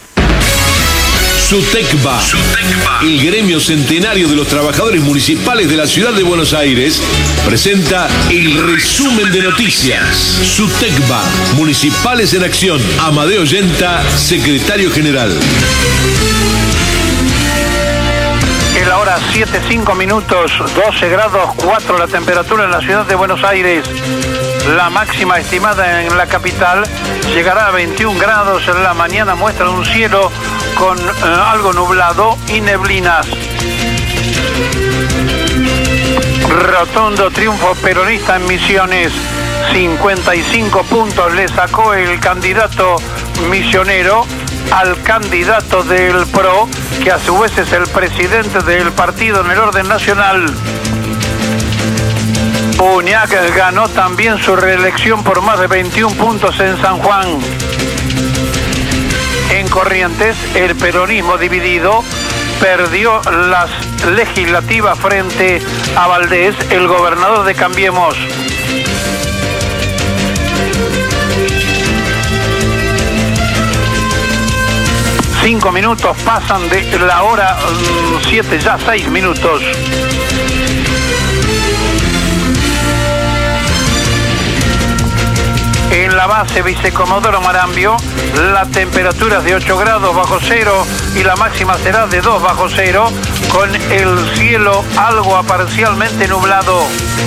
SUTECBA, el gremio centenario de los trabajadores municipales de la ciudad de Buenos Aires, presenta el resumen de noticias. SUTECBA, Municipales en Acción. Amadeo Yenta, secretario general. En la hora 7:05 minutos, 12 grados 4 la temperatura en la ciudad de Buenos Aires. La máxima estimada en la capital llegará a 21 grados. En la mañana muestra un cielo con algo nublado y neblinas. Rotundo triunfo peronista en Misiones. 55 puntos le sacó el candidato misionero al candidato del PRO, que a su vez es el presidente del partido en el orden nacional. Uñac ganó también su reelección por más de 21 puntos en San Juan. En Corrientes, el peronismo dividido perdió las legislativas frente a Valdés, el gobernador de Cambiemos. Cinco minutos pasan de la hora 7, ya 6 minutos. En la base Vicecomodoro Marambio, la temperatura es de 8 grados bajo cero y la máxima será de 2 bajo cero, con el cielo algo parcialmente nublado.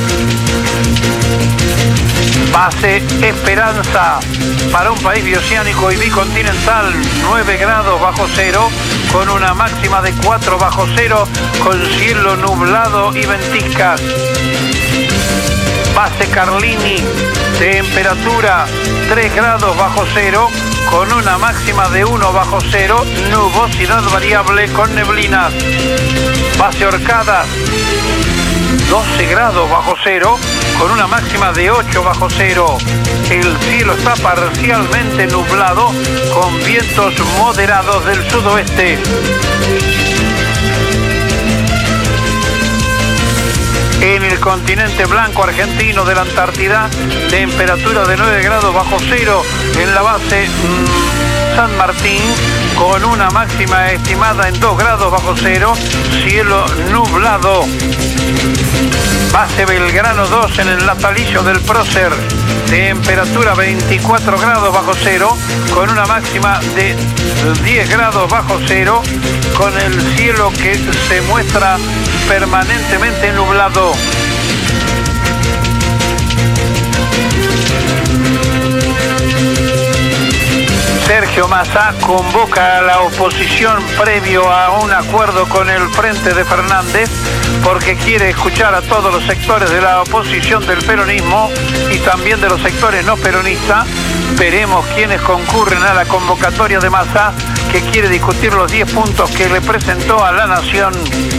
Base Esperanza, para un país bioceánico y bicontinental, 9 grados bajo cero, con una máxima de 4 bajo cero, con cielo nublado y ventiscas. Base Carlini, temperatura 3 grados bajo cero, con una máxima de 1 bajo cero, nubosidad variable con neblinas. Base Orcadas, 12 grados bajo cero, con una máxima de 8 bajo cero. El cielo está parcialmente nublado, con vientos moderados del sudoeste. En el continente blanco argentino de la Antártida, temperatura de 9 grados bajo cero en la base San Martín, con una máxima estimada en 2 grados bajo cero, cielo nublado. Base Belgrano 2 en el natalicio del prócer, temperatura 24 grados bajo cero, con una máxima de 10 grados bajo cero, con el cielo que se muestra permanentemente nublado. Sergio Massa convoca a la oposición previo a un acuerdo con el Frente de Fernández, porque quiere escuchar a todos los sectores de la oposición del peronismo y también de los sectores no peronistas. Veremos quiénes concurren a la convocatoria de Massa, que quiere discutir los 10 puntos que le presentó a la Nación.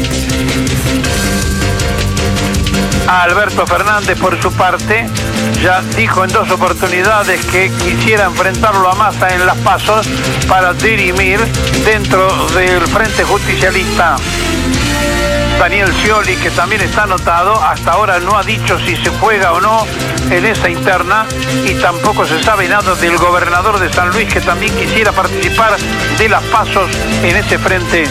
Alberto Fernández, por su parte, ya dijo en 2 oportunidades que quisiera enfrentarlo a Massa en las PASO para dirimir dentro del Frente Justicialista. Daniel Scioli, que también está anotado, hasta ahora no ha dicho si se juega o no en esa interna, y tampoco se sabe nada del gobernador de San Luis, que también quisiera participar de las PASO en ese frente.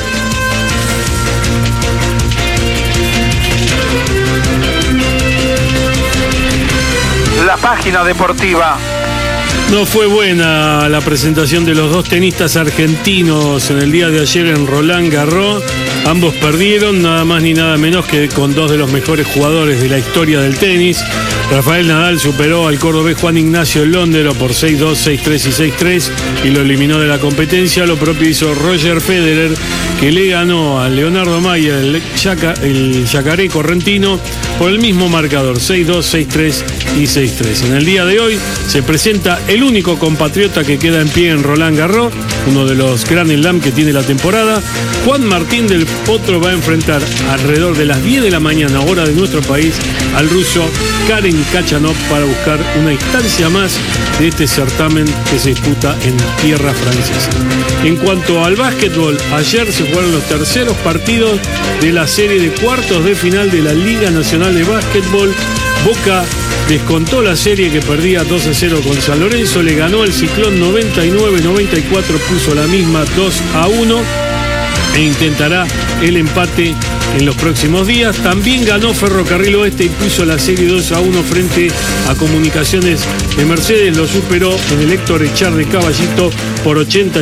La página deportiva. No fue buena la presentación de los dos tenistas argentinos en el día de ayer en Roland Garros. Ambos perdieron, nada más ni nada menos que con 2 de los mejores jugadores de la historia del tenis. Rafael Nadal superó al cordobés Juan Ignacio Londero por 6-2, 6-3 y 6-3 y lo eliminó de la competencia. Lo propio hizo Roger Federer, que le ganó a Leonardo Mayer, el yacaré correntino, por el mismo marcador, 6-2, 6-3 y 6-3. En el día de hoy se presenta el único compatriota que queda en pie en Roland Garros, uno de los Grand Slam que tiene la temporada. Juan Martín del Potro va a enfrentar alrededor de las 10 de la mañana, hora de nuestro país, al ruso Karen Khachanov para buscar una instancia más de este certamen que se disputa en tierra francesa. En cuanto al básquetbol, ayer se jugaron los terceros partidos de la serie de cuartos de final de la Liga Nacional de Básquetbol. Boca descontó la serie que perdía 2-0 con San Lorenzo, le ganó el Ciclón 99-94, puso la misma 2-1 e intentará el empate en los próximos días. También ganó Ferrocarril Oeste y puso la serie 2-1 frente a Comunicaciones de Mercedes. Lo superó en el Héctor Echar de Caballito por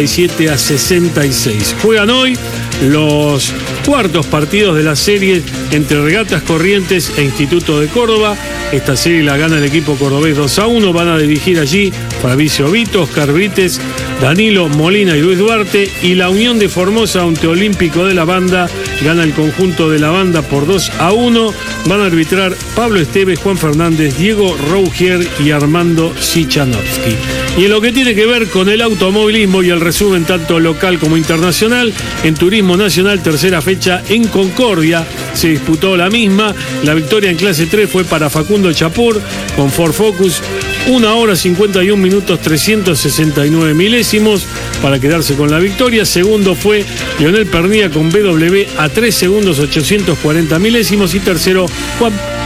87-66. Juegan hoy los cuartos partidos de la serie entre Regatas Corrientes e Instituto de Córdoba. Esta serie la gana el equipo cordobés 2-1. Van a dirigir allí Fabricio Vito, Oscar Brites, Danilo Molina y Luis Duarte. Y la Unión de Formosa ante Olímpico de la Banda gana el conjunto de la Banda por 2-1. Van a arbitrar Pablo Esteves, Juan Fernández, Diego Rougier y Armando Sichanovsky. Y en lo que tiene que ver con el automovilismo y el resumen tanto local como internacional, en Turismo Nacional, tercera fecha en Concordia, se disputó la misma. La victoria en clase 3 fue para Facundo Chapur con Ford Focus, 1 hora 51 minutos 369 milésimos para quedarse con la victoria. Segundo fue Leonel Pernía con BW a 3 segundos 840 milésimos y tercero Juan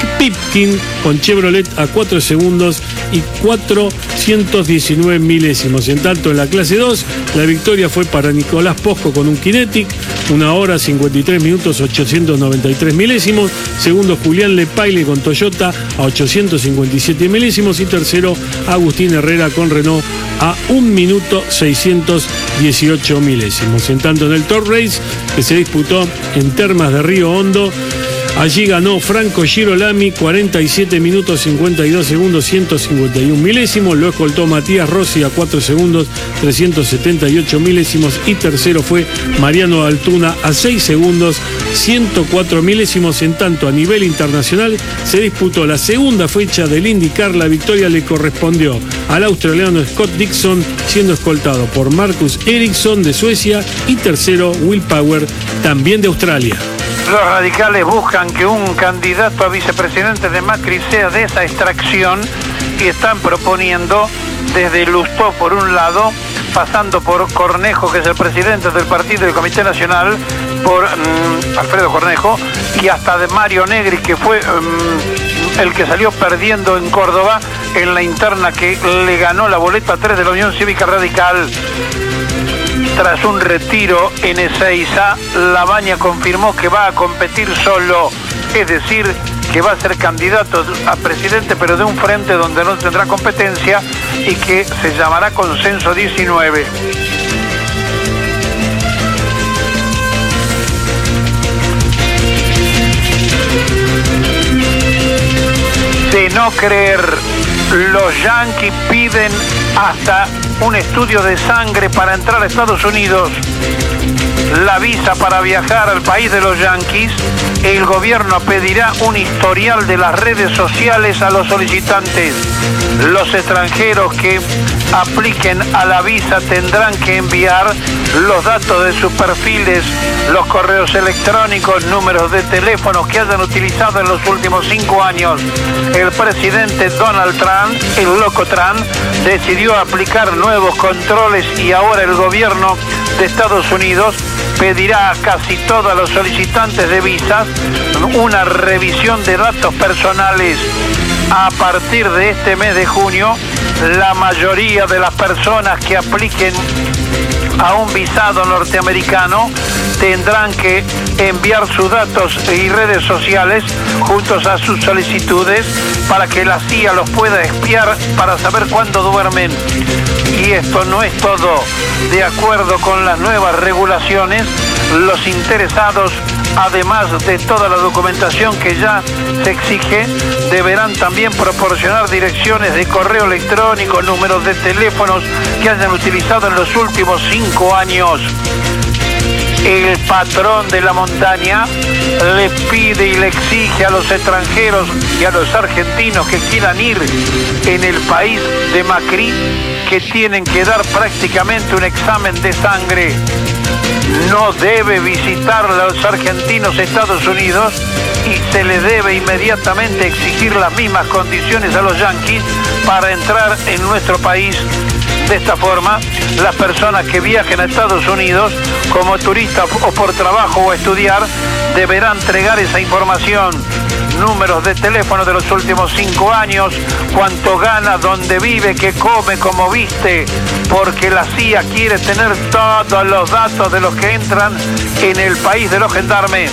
Pipkin con Chevrolet a 4 segundos y 419 milésimos. En tanto, en la clase 2, la victoria fue para Nicolás Posco con un Kinetic, 1 hora 53 minutos 893 milésimos. Segundo, Julián Lepaile con Toyota a 857 milésimos. Y tercero, Agustín Herrera con Renault a 1 minuto 618 milésimos. En tanto, en el Tour Race, que se disputó en Termas de Río Hondo, allí ganó Franco Girolami, 47 minutos 52 segundos 151 milésimos. Lo escoltó Matías Rossi a 4 segundos 378 milésimos. Y tercero fue Mariano Altuna a 6 segundos 104 milésimos. En tanto, a nivel internacional se disputó la segunda fecha del IndyCar. La victoria le correspondió al australiano Scott Dixon, siendo escoltado por Marcus Ericsson de Suecia. Y tercero, Will Power, también de Australia. Los radicales buscan que un candidato a vicepresidente de Macri sea de esa extracción y están proponiendo desde Lustó por un lado, pasando por Cornejo, que es el presidente del partido del Comité Nacional, por Alfredo Cornejo, y hasta de Mario Negri, que fue el que salió perdiendo en Córdoba en la interna que le ganó la boleta 3 de la Unión Cívica Radical. Tras un retiro en Ezeiza, Labaña confirmó que va a competir solo, es decir, que va a ser candidato a presidente, pero de un frente donde no tendrá competencia y que se llamará Consenso 19. De no creer, los yanquis piden hasta un estudio de sangre para entrar a Estados Unidos. La visa para viajar al país de los yanquis, el gobierno pedirá un historial de las redes sociales a los solicitantes. Los extranjeros que apliquen a la visa tendrán que enviar los datos de sus perfiles, los correos electrónicos, números de teléfonos que hayan utilizado en los últimos 5 años. El presidente Donald Trump, el loco Trump, decidió aplicar nuevos controles y ahora el gobierno de Estados Unidos pedirá a casi todos los solicitantes de visas una revisión de datos personales. A partir de este mes de junio, la mayoría de las personas que apliquen a un visado norteamericano tendrán que enviar sus datos y redes sociales juntos a sus solicitudes para que la CIA los pueda espiar para saber cuándo duermen. Y esto no es todo. De acuerdo con las nuevas regulaciones, los interesados, además de toda la documentación que ya se exige, deberán también proporcionar direcciones de correo electrónico, números de teléfonos que hayan utilizado en los últimos 5 años. El patrón de la montaña le pide y le exige a los extranjeros y a los argentinos que quieran ir en el país de Macri que tienen que dar prácticamente un examen de sangre. No debe visitar a los argentinos Estados Unidos y se le debe inmediatamente exigir las mismas condiciones a los yanquis para entrar en nuestro país. De esta forma, las personas que viajen a Estados Unidos como turistas o por trabajo o estudiar deberán entregar esa información. Números de teléfono de los últimos 5 años, cuánto gana, dónde vive, qué come, cómo viste, porque la CIA quiere tener todos los datos de los que entran en el país de los gendarmes.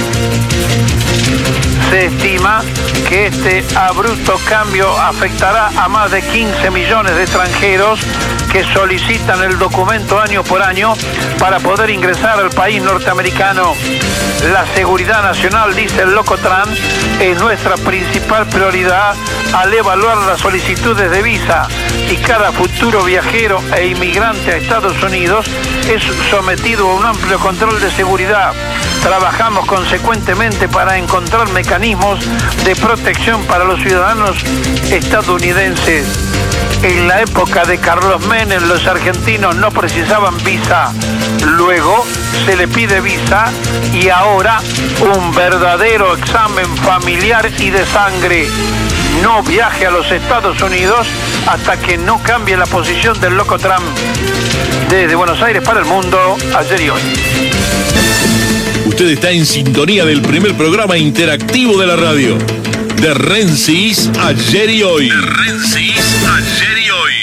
Se estima que este abrupto cambio afectará a más de 15 millones de extranjeros que solicitan el documento año por año para poder ingresar al país norteamericano. La seguridad nacional, dice el loco Trump, es nuestra principal prioridad al evaluar las solicitudes de visa y cada futuro viajero e inmigrante a Estados Unidos es sometido a un amplio control de seguridad. Trabajamos consecuentemente para encontrar mecanismos de protección para los ciudadanos estadounidenses. En la época de Carlos Menem, los argentinos no precisaban visa. Luego se le pide visa y ahora un verdadero examen familiar y de sangre. No viaje a los Estados Unidos hasta que no cambie la posición del loco Trump. Desde Buenos Aires para el mundo, ayer y hoy. Usted está en sintonía del primer programa interactivo de la radio. De Rensis, ayer y hoy. De Rensis, ayer y hoy.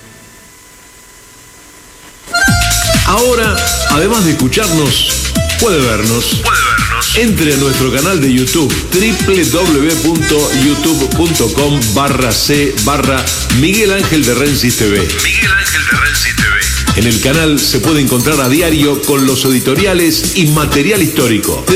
Ahora, además de escucharnos, puede vernos. Entre a nuestro canal de YouTube, www.youtube.com/c/Miguel Ángel de Rensis TV. Miguel Ángel de Rensis TV. En el canal se puede encontrar a diario con los editoriales y material histórico.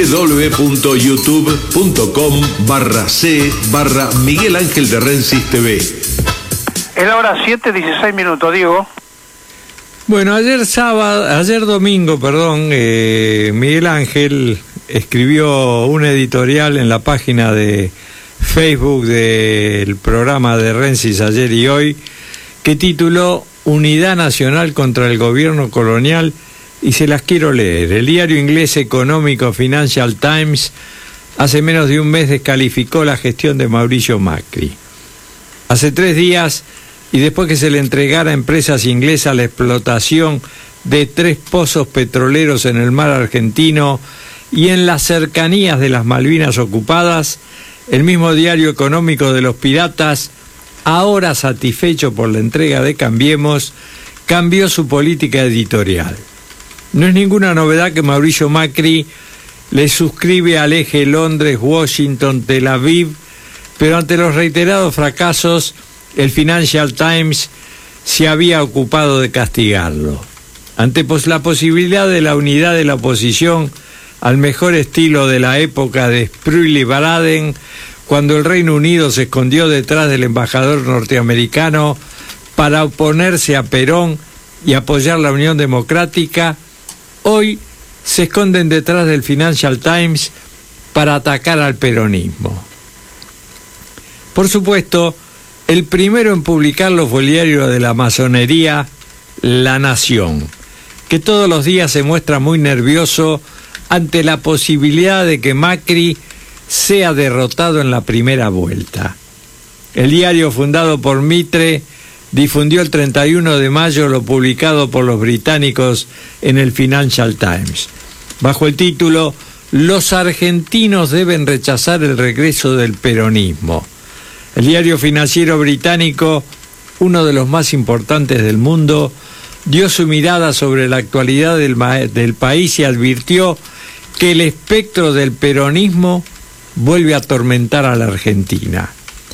www.youtube.com/c/Miguel Ángel de Rensis TV. Es la hora 7:16, Diego. Bueno, ayer domingo, Miguel Ángel escribió un editorial en la página de Facebook del programa de Rensis Ayer y Hoy que tituló Unidad Nacional contra el Gobierno Colonial, y se las quiero leer. El diario inglés económico Financial Times hace menos de un mes descalificó la gestión de Mauricio Macri. Hace 3 días, y después que se le entregara a empresas inglesas la explotación de 3 pozos petroleros en el mar argentino y en las cercanías de las Malvinas ocupadas, el mismo diario económico de los piratas, ahora satisfecho por la entrega de Cambiemos, cambió su política editorial. No es ninguna novedad que Mauricio Macri le suscribe al eje Londres-Washington-Tel Aviv, pero ante los reiterados fracasos, el Financial Times se había ocupado de castigarlo. Ante la posibilidad de la unidad de la oposición al mejor estilo de la época de Sproul-Braden, cuando el Reino Unido se escondió detrás del embajador norteamericano para oponerse a Perón y apoyar la Unión Democrática, hoy se esconden detrás del Financial Times para atacar al peronismo. Por supuesto, el primero en publicarlo fue el diario de la masonería, La Nación, que todos los días se muestra muy nervioso ante la posibilidad de que Macri sea derrotado en la primera vuelta. El diario, fundado por Mitre, difundió el 31 de mayo lo publicado por los británicos en el Financial Times, bajo el título «Los argentinos deben rechazar el regreso del peronismo». El diario financiero británico, uno de los más importantes del mundo, dio su mirada sobre la actualidad del país y advirtió que el espectro del peronismo vuelve a atormentar a la Argentina.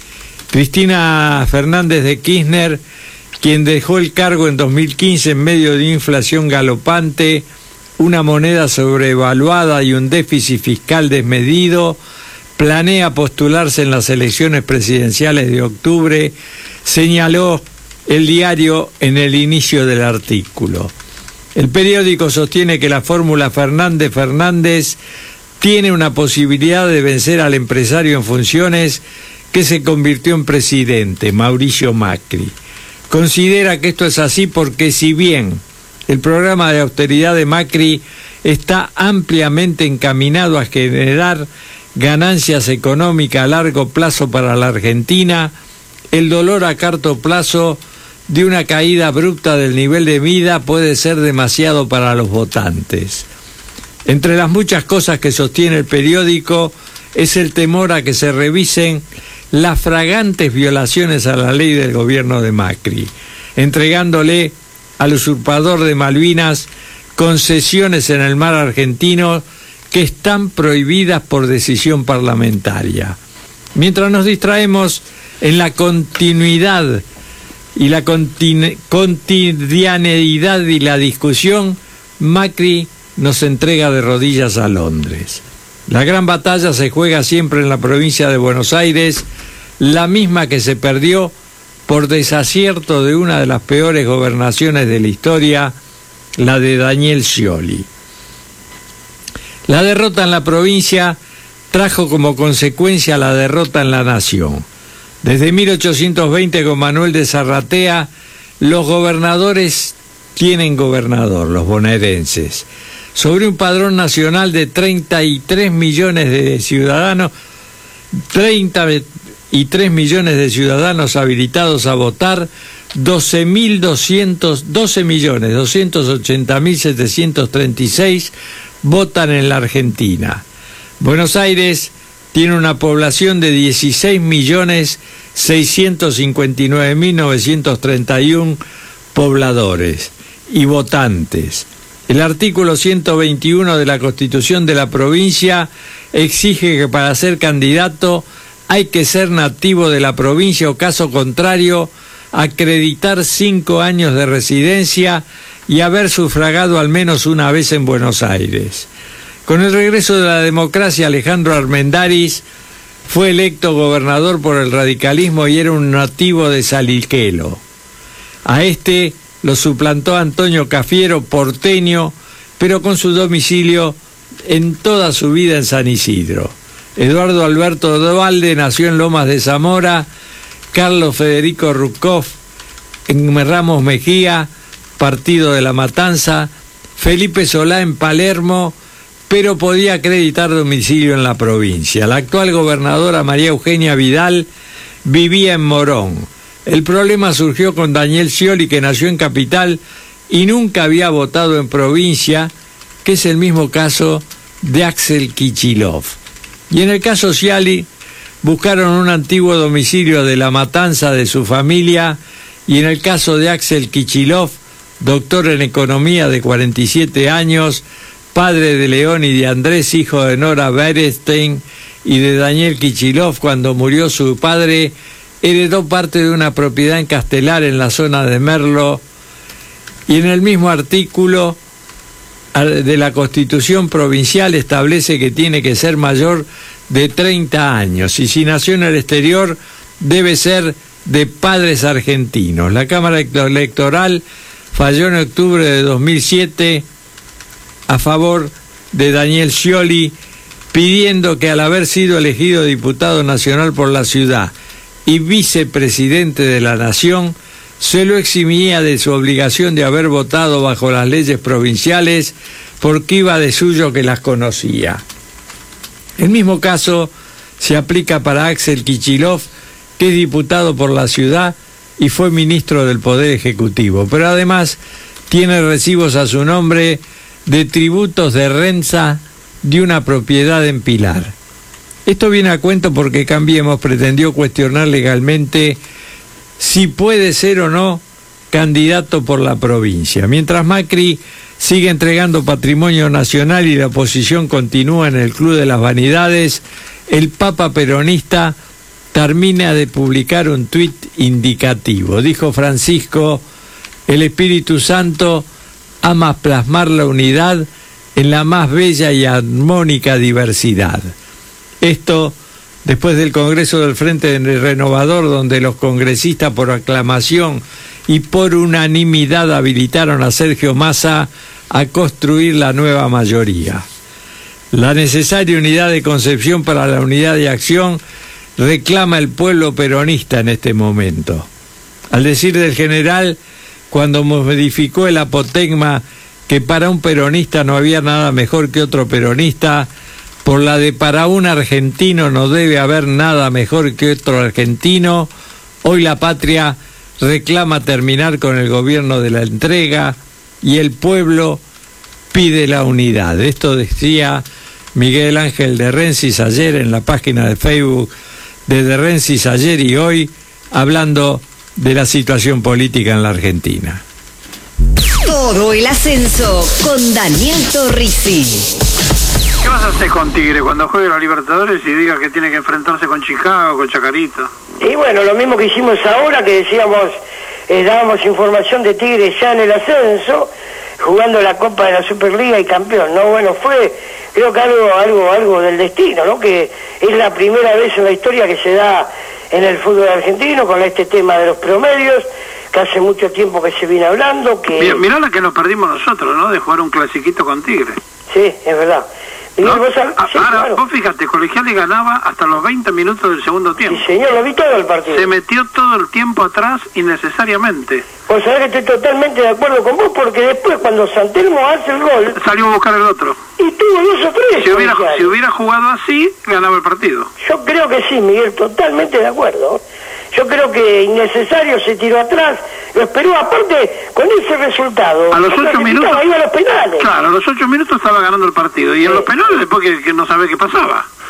Cristina Fernández de Kirchner, quien dejó el cargo en 2015 en medio de una inflación galopante, una moneda sobrevaluada y un déficit fiscal desmedido, planea postularse en las elecciones presidenciales de octubre, señaló el diario en el inicio del artículo. El periódico sostiene que la fórmula Fernández tiene una posibilidad de vencer al empresario en funciones que se convirtió en presidente, Mauricio Macri. Considera que esto es así porque si bien el programa de austeridad de Macri está ampliamente encaminado a generar ganancias económicas a largo plazo para la Argentina, el dolor a corto plazo de una caída abrupta del nivel de vida puede ser demasiado para los votantes. Entre las muchas cosas que sostiene el periódico es el temor a que se revisen las fragantes violaciones a la ley del gobierno de Macri, entregándole al usurpador de Malvinas concesiones en el mar argentino que están prohibidas por decisión parlamentaria. Mientras nos distraemos en la continuidad y la cotidianeidad y la discusión, Macri nos entrega de rodillas a Londres. La gran batalla se juega siempre en la provincia de Buenos Aires, la misma que se perdió por desacierto de una de las peores gobernaciones de la historia, la de Daniel Scioli. La derrota en la provincia trajo como consecuencia la derrota en la nación. Desde 1820 con Manuel de Zarratea, los gobernadores tienen gobernador, los bonaerenses. Sobre un padrón nacional de 33 millones de ciudadanos, 33 millones de ciudadanos habilitados a votar, 12.280.736 votan en la Argentina. Buenos Aires tiene una población de 16.659.931 pobladores y votantes. El artículo 121 de la Constitución de la provincia exige que para ser candidato hay que ser nativo de la provincia o, caso contrario, acreditar 5 años de residencia y haber sufragado al menos una vez en Buenos Aires. Con el regreso de la democracia, Alejandro Armendáriz fue electo gobernador por el radicalismo y era un nativo de Salliquelo. A este lo suplantó Antonio Cafiero, porteño, pero con su domicilio en toda su vida en San Isidro. Eduardo Alberto Duhalde nació en Lomas de Zamora, Carlos Federico Rucoff en Ramos Mejía, partido de La Matanza, Felipe Solá en Palermo, pero podía acreditar domicilio en la provincia. La actual gobernadora María Eugenia Vidal vivía en Morón. El problema surgió con Daniel Scioli, que nació en Capital y nunca había votado en provincia, que es el mismo caso de Axel Kicillof. Y en el caso Scioli, buscaron un antiguo domicilio de La Matanza de su familia, y en el caso de Axel Kicillof, doctor en economía de 47 años, padre de León y de Andrés, hijo de Nora Berestein y de Daniel Kicillof, cuando murió su padre, heredó parte de una propiedad en Castelar, en la zona de Merlo, y en el mismo artículo de la Constitución Provincial establece que tiene que ser mayor de 30 años, y si nació en el exterior debe ser de padres argentinos. La Cámara Electoral falló en octubre de 2007 a favor de Daniel Scioli, pidiendo que al haber sido elegido diputado nacional por la ciudad y vicepresidente de la Nación, se lo eximía de su obligación de haber votado bajo las leyes provinciales, porque iba de suyo que las conocía. El mismo caso se aplica para Axel Kicillof, que es diputado por la ciudad y fue ministro del Poder Ejecutivo, pero además tiene recibos a su nombre de tributos de renta de una propiedad en Pilar. Esto viene a cuento porque Cambiemos pretendió cuestionar legalmente si puede ser o no candidato por la provincia. Mientras Macri sigue entregando patrimonio nacional y la oposición continúa en el Club de las Vanidades, el Papa peronista termina de publicar un tuit indicativo. Dijo Francisco: el Espíritu Santo ama plasmar la unidad en la más bella y armónica diversidad. Esto después del Congreso del Frente Renovador, donde los congresistas por aclamación y por unanimidad habilitaron a Sergio Massa a construir la nueva mayoría. La necesaria unidad de concepción para la unidad de acción reclama el pueblo peronista en este momento. Al decir del general, cuando modificó el apotegma que para un peronista no había nada mejor que otro peronista, por la de para un argentino no debe haber nada mejor que otro argentino, hoy la patria reclama terminar con el gobierno de la entrega y el pueblo pide la unidad. Esto decía Miguel Ángel de Rensis ayer en la página de Facebook de Rensis ayer y hoy, hablando de la situación política en la Argentina. Todo el ascenso con Daniel Torrisi. ¿Qué vas a hacer con Tigre cuando juegue la Libertadores y diga que tiene que enfrentarse con Chicago, con Chacarita? Y bueno, lo mismo que hicimos ahora, que decíamos, dábamos información de Tigre ya en el ascenso, jugando la Copa de la Superliga y campeón, ¿no? Bueno, fue, creo que algo del destino, ¿no? Que es la primera vez en la historia que se da en el fútbol argentino con este tema de los promedios, que hace mucho tiempo que se viene hablando, que... Mirá la que nos perdimos nosotros, ¿no? De jugar un clasiquito con Tigre. Sí, es verdad. ¿No? Ahora, vos fíjate, Colegiales ganaba hasta los 20 minutos del segundo tiempo. Sí, señor, lo vi todo el partido. Se metió todo el tiempo atrás innecesariamente. Pues sabés que estoy totalmente de acuerdo con vos, porque después cuando Santelmo hace el gol... salió a buscar el otro. Y tuvo 2 o 3. Si hubiera jugado así, ganaba el partido. Yo creo que sí, Miguel, totalmente de acuerdo. Yo creo que innecesario se tiró atrás, lo esperó, aparte con ese resultado. A los 8 minutos iba a los penales. Claro, a los 8 minutos estaba ganando el partido y en los penales después que no sabe qué pasaba.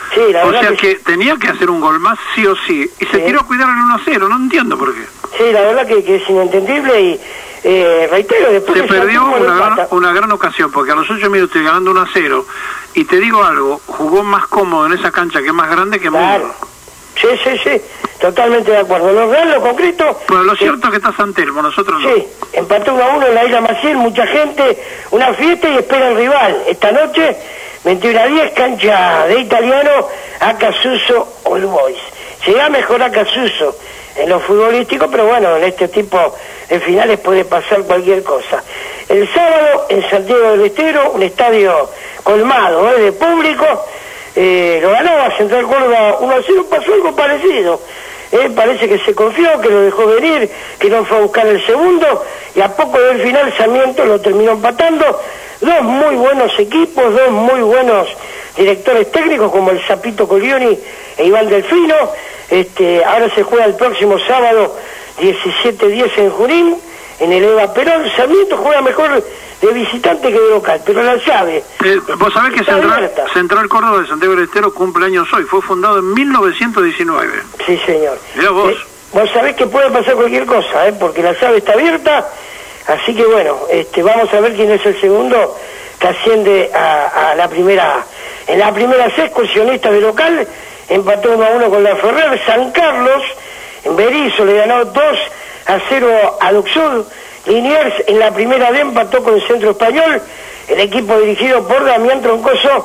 Sí, la o verdad sea que tenía que hacer un gol más sí o sí, y se tiró a cuidar el 1-0, no entiendo por qué. Sí, la verdad que es inentendible y reitero, después se perdió una gran ocasión, porque a los 8 minutos ganando 1-0, y te digo algo, jugó más cómodo en esa cancha que es más grande que Mundo. Sí, totalmente de acuerdo. Lo real, lo concreto... Pero lo cierto es que está San Telmo, nosotros no. Sí, empató 1-1 en la Isla Maciel, mucha gente, una fiesta y espera el rival. Esta noche, 21:10, cancha de Italiano, Acassuso All Boys. Será mejor Acassuso en lo futbolístico, pero bueno, en este tipo de finales puede pasar cualquier cosa. El sábado, en Santiago del Estero, un estadio colmado de público, lo ganaba Central Córdoba 1-0, pasó algo parecido. Parece que se confió, que lo dejó venir, que no fue a buscar el segundo, y a poco del final Sarmiento lo terminó empatando. Dos muy buenos equipos, dos muy buenos directores técnicos como el Zapito Colioni e Iván Delfino. Ahora se juega el próximo sábado 17:10 en Junín, en el Eva Perón. Sarmiento juega mejor de visitante que de local, pero la llave... Vos sabés que Central Córdoba de Santiago del Estero cumple años hoy, fue fundado en 1919. Sí, señor. Mirá vos. Vos sabés que puede pasar cualquier cosa, porque la llave está abierta, así que bueno, vamos a ver quién es el segundo que asciende a la primera... En la primera C, excursionista de local, empató 1-1 con la Ferrer. San Carlos, en Berisso, le ganó 2-0 a Luxor. Liniers en la primera D empató con el Centro Español. El equipo dirigido por Damián Troncoso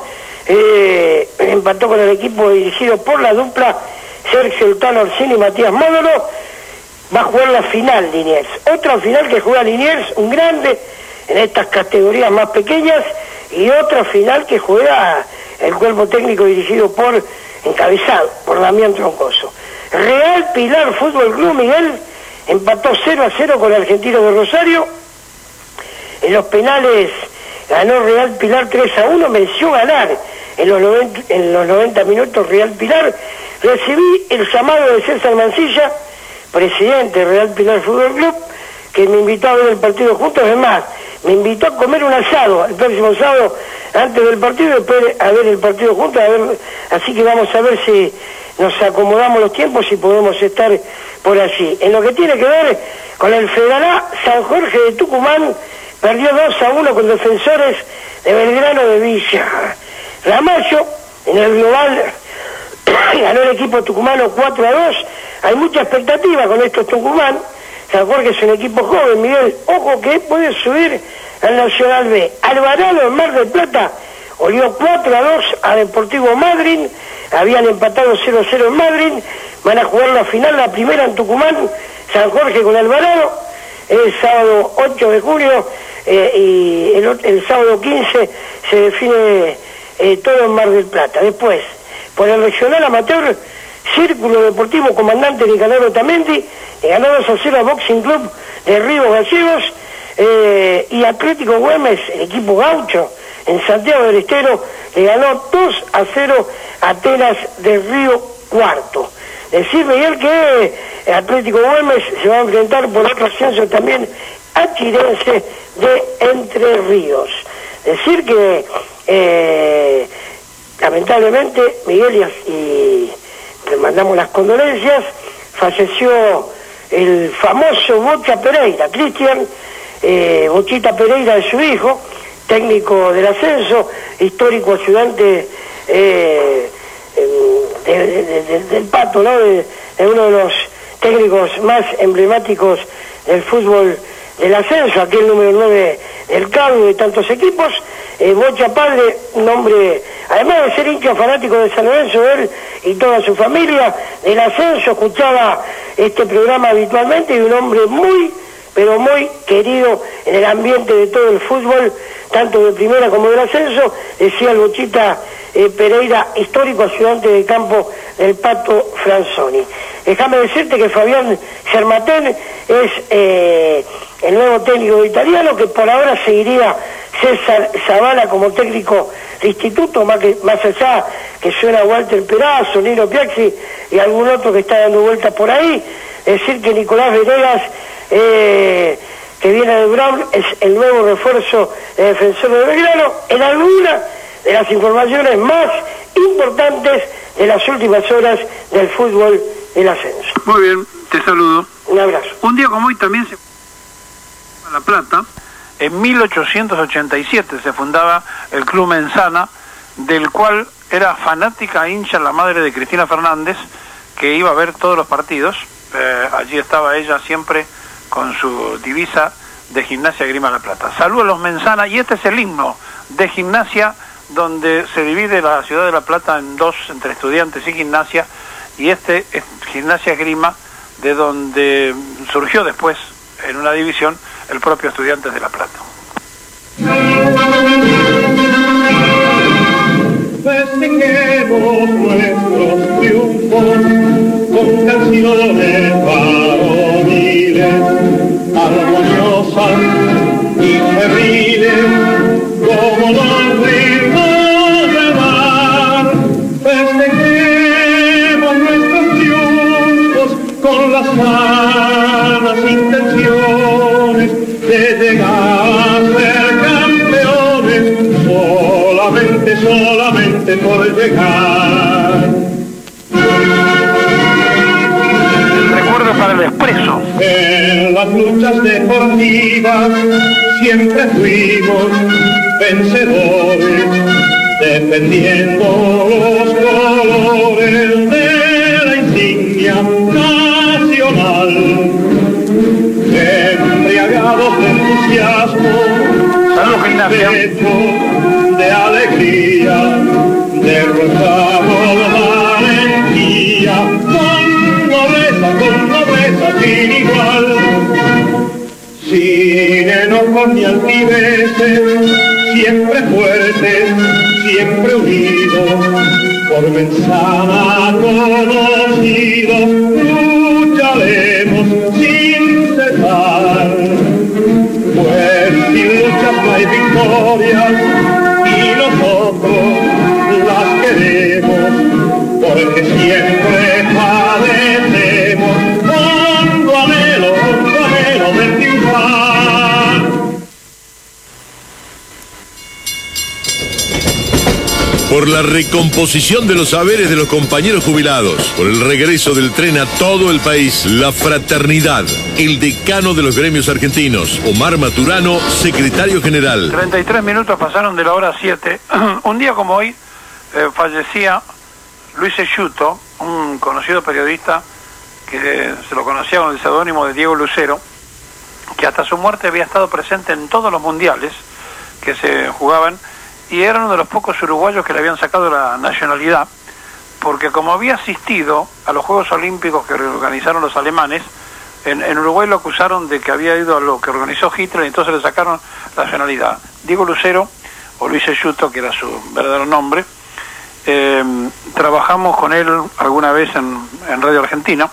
empató con el equipo dirigido por la dupla Sergio El Tano Orsini y Matías Módolo. Va a jugar la final Liniers. Otra final que juega Liniers, un grande en estas categorías más pequeñas, y otra final que juega el cuerpo técnico dirigido encabezado por Damián Troncoso. Real Pilar Fútbol Club, Miguel, empató 0-0 con el Argentino de Rosario. En los penales ganó Real Pilar 3-1, venció ganar en los 90 minutos Real Pilar. Recibí el llamado de César Mancilla, presidente de Real Pilar Fútbol Club, que me invitó a ver el partido juntos. Además, me invitó a comer un asado el próximo sábado antes del partido y después a ver el partido juntos. Así que vamos a ver si nos acomodamos los tiempos y podemos estar por allí. En lo que tiene que ver con el Federal, San Jorge de Tucumán perdió 2-1 con Defensores de Belgrano de Villa Ramallo. En el global ganó el equipo tucumano 4-2. Hay mucha expectativa con estos Tucumán. San Jorge es un equipo joven, Miguel. Ojo que puede subir al Nacional B. Alvarado en Mar del Plata olió 4-2 a Deportivo Madryn. Habían empatado 0-0 en Madryn. Van a jugar la final, la primera en Tucumán, San Jorge con Alvarado, el sábado 8 de junio, y el sábado 15 se define todo en Mar del Plata. Después, por el regional amateur, Círculo Deportivo Comandante Nicanor Otamendi le ganó 2-0 a Boxing Club de Río Gallegos, y Atlético Güemes, el equipo gaucho, en Santiago del Estero, le ganó 2-0 a Atenas de Río Cuarto. Decir, Miguel, que Atlético Güemes se va a enfrentar por otro ascenso también a Chirense de Entre Ríos. Decir que lamentablemente, Miguel, y le mandamos las condolencias, falleció el famoso Bocha Pereira, Cristian Bochita Pereira, de su hijo, técnico del ascenso, histórico ayudante del Pato, ¿no? De uno de los técnicos más emblemáticos del fútbol del ascenso, aquel número 9 del cambio de tantos equipos. Bocha padre, un hombre, además de ser hincha fanático de San Lorenzo, él y toda su familia del ascenso, escuchaba este programa habitualmente, y un hombre muy, pero muy querido en el ambiente de todo el fútbol, tanto de primera como del ascenso. Decía el Bochita Pereira, histórico ayudante de campo del Pato Franzoni. Déjame decirte que Fabián Germatén es el nuevo técnico italiano, que por ahora seguiría César Zavala como técnico de instituto, más allá que suena Walter Perazo, Nino Piazzi y algún otro que está dando vueltas por ahí. Decir que Nicolás Venegas, que viene de Brown, es el nuevo refuerzo de Defensor de Belgrano. En alguna de las informaciones más importantes de las últimas horas del fútbol del ascenso. Muy bien, te saludo. Un abrazo. Un día como hoy también se La Plata. En 1887 se fundaba el Club Menzana, del cual era fanática hincha la madre de Cristina Fernández, que iba a ver todos los partidos. Allí estaba ella siempre con su divisa de Gimnasia Grima La Plata. Saludos a los Menzana, y este es el himno de Gimnasia, donde se divide la ciudad de La Plata en dos, entre estudiantes y Gimnasia, y este es Gimnasia Grima, de donde surgió después, en una división, el propio Estudiantes de La Plata. Festejemos nuestros triunfos con canciones varoniles, armoniosas y febriles, como los ritmos del mar. Festejemos nuestros triunfos con las sanas intenciones de llegar a ser campeones, solamente por llegar. El recuerdo para el Expreso. En las luchas deportivas siempre fuimos vencedores, defendiendo los colores de la insignia nacional. Embriagados de entusiasmo, de alegría, derrotamos valentía, con nobleza sin igual. Sin enojos ni altiveces, siempre fuertes, siempre unidos, por Menzana conocidos, lucharemos sin cesar. Pues sin luchas no hay victorias, y nosotros las queremos, porque siempre padecemos hondo anhelo de triunfar. Por la recomposición de los saberes de los compañeros jubilados, por el regreso del tren a todo el país, la fraternidad, el decano de los gremios argentinos, Omar Maturano, secretario general. 33 minutos pasaron de la hora 7. Un día como hoy fallecía Luis Esciuto, un conocido periodista que se lo conocía con el seudónimo de Diego Lucero, que hasta su muerte había estado presente en todos los mundiales que se jugaban, y era uno de los pocos uruguayos que le habían sacado la nacionalidad, porque como había asistido a los Juegos Olímpicos que organizaron los alemanes, en Uruguay lo acusaron de que había ido a lo que organizó Hitler, y entonces le sacaron la nacionalidad. Diego Lucero, o Luis Esciuto, que era su verdadero nombre, trabajamos con él alguna vez en Radio Argentina.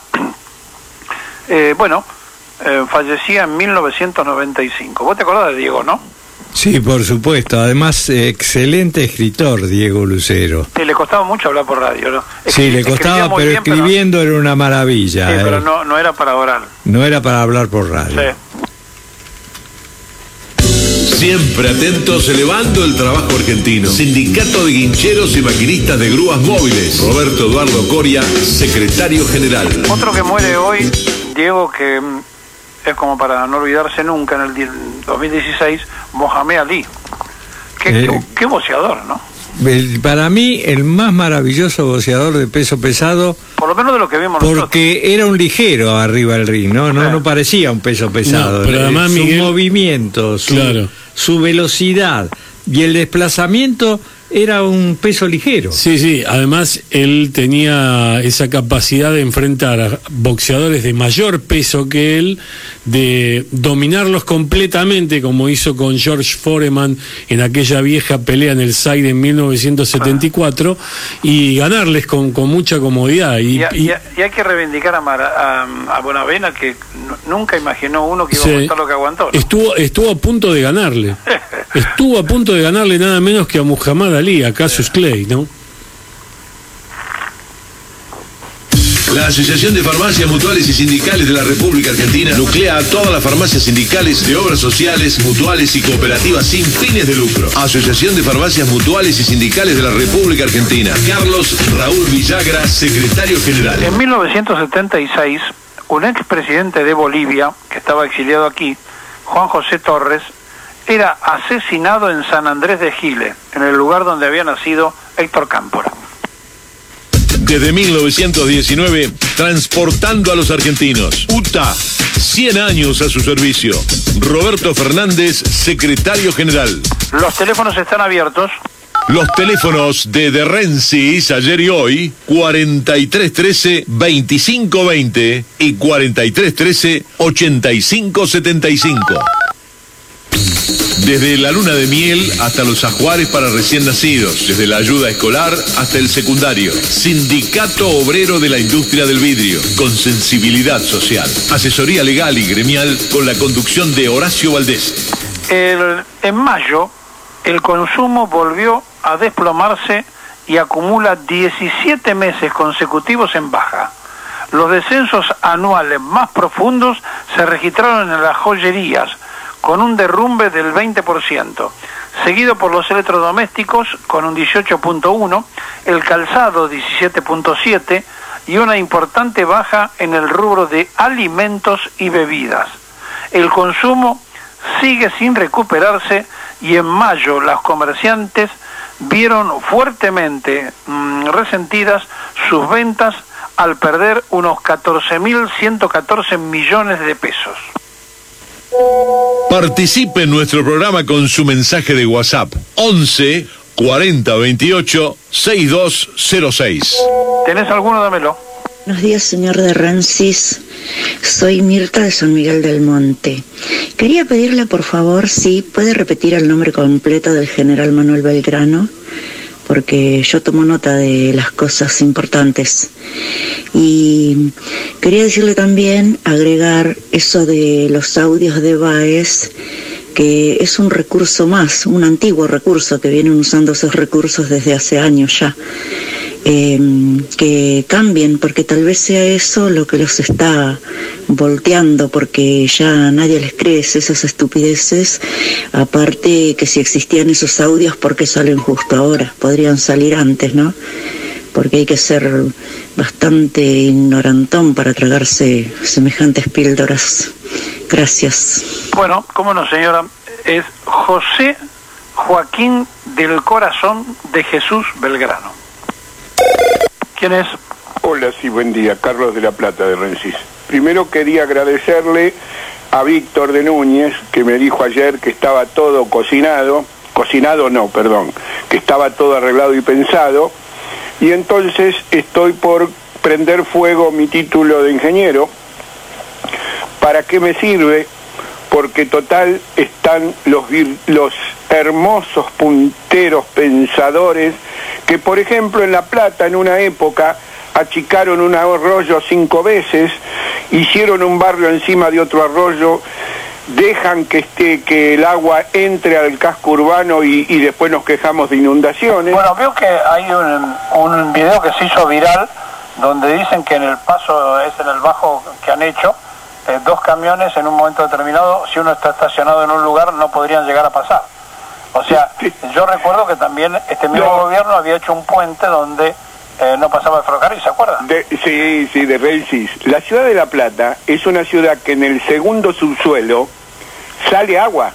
Fallecía en 1995. ¿Vos te acordás de Diego, no? Sí, por supuesto. Además, excelente escritor, Diego Lucero. Sí, le costaba mucho hablar por radio, ¿no? Sí, le costaba, pero bien, escribiendo era una maravilla. Sí, pero no era para orar. No era para hablar por radio. Sí. Siempre atentos, elevando el trabajo argentino. Sindicato de Guincheros y Maquinistas de Grúas Móviles. Roberto Eduardo Coria, secretario general. Otro que muere hoy, Diego, que es como para no olvidarse nunca, en el 2016, Mohamed Ali. Qué boxeador, ¿no? Para mí, el más maravilloso boxeador de peso pesado. Por lo menos de lo que vimos nosotros. Porque era un ligero arriba del ring, no parecía un peso pesado. No, pero además, su Miguel, movimiento, su velocidad y el desplazamiento era un peso ligero. Sí, además él tenía esa capacidad de enfrentar a boxeadores de mayor peso que él, de dominarlos completamente, como hizo con George Foreman en aquella vieja pelea en el Zaire en 1974, y ganarles con mucha comodidad. Y hay que reivindicar a Bonavena, que nunca imaginó uno que iba a aguantar lo que aguantó, ¿no? Estuvo a punto de ganarle. Estuvo a punto de ganarle nada menos que a Muhammad Ali, a Cassius Clay, ¿no? La Asociación de Farmacias Mutuales y Sindicales de la República Argentina nuclea a todas las farmacias sindicales de obras sociales, mutuales y cooperativas sin fines de lucro. Asociación de Farmacias Mutuales y Sindicales de la República Argentina. Carlos Raúl Villagra, secretario general. En 1976, un expresidente de Bolivia, que estaba exiliado aquí, Juan José Torres, era asesinado en San Andrés de Giles, en el lugar donde había nacido Héctor Cámpora. Desde 1919, transportando a los argentinos. UTA, 100 años a su servicio. Roberto Fernández, secretario general. Los teléfonos están abiertos. Los teléfonos de Rensis, ayer y hoy, 4313-2520 y 4313-8575. Desde la luna de miel hasta los ajuares para recién nacidos, desde la ayuda escolar hasta el secundario. Sindicato Obrero de la Industria del Vidrio, con sensibilidad social. Asesoría legal y gremial con la conducción de Horacio Valdés. En mayo, el consumo volvió a desplomarse y acumula 17 meses consecutivos en baja. Los descensos anuales más profundos se registraron en las joyerías, con un derrumbe del 20%, seguido por los electrodomésticos con un 18.1%, el calzado 17.7% y una importante baja en el rubro de alimentos y bebidas. El consumo sigue sin recuperarse y en mayo los comerciantes vieron fuertemente resentidas sus ventas al perder unos 14.114 millones de pesos. Participe en nuestro programa con su mensaje de WhatsApp 11 40 28 6206. ¿Tenés alguno? Dámelo. Buenos días, señor de Rensis. Soy Mirta de San Miguel del Monte. Quería pedirle, por favor, si puede repetir el nombre completo del general Manuel Belgrano, porque yo tomo nota de las cosas importantes. Y quería decirle también, agregar eso de los audios de Báez, que es un recurso más, un antiguo recurso, que vienen usando esos recursos desde hace años ya. Que cambien, porque tal vez sea eso lo que los está volteando, porque ya nadie les cree esas estupideces. Aparte que si existían esos audios, ¿por qué salen justo ahora? Podrían salir antes, ¿no? Porque hay que ser bastante ignorantón para tragarse semejantes píldoras. Gracias. Bueno, cómo no, señora, es José Joaquín del Corazón de Jesús Belgrano. ¿Quién es? Hola, sí, buen día, Carlos de la Plata de Rensis. Primero quería agradecerle a Víctor de Núñez, que me dijo ayer que estaba todo que estaba todo arreglado y pensado, y entonces estoy por prender fuego mi título de ingeniero. ¿Para qué me sirve? Porque total están los hermosos punteros pensadores que, por ejemplo, en La Plata, en una época, achicaron un arroyo 5 veces, hicieron un barrio encima de otro arroyo, dejan que el agua entre al casco urbano y después nos quejamos de inundaciones. Bueno, veo que hay un video que se hizo viral donde dicen que en el paso, en el bajo que han hecho, 2 camiones en un momento determinado, si uno está estacionado en un lugar, no podrían llegar a pasar. O sea, yo recuerdo que también este mismo gobierno había hecho un puente donde no pasaba el ferrocarril, ¿se acuerdan? Sí, de Rensis. La ciudad de La Plata es una ciudad que en el segundo subsuelo sale agua.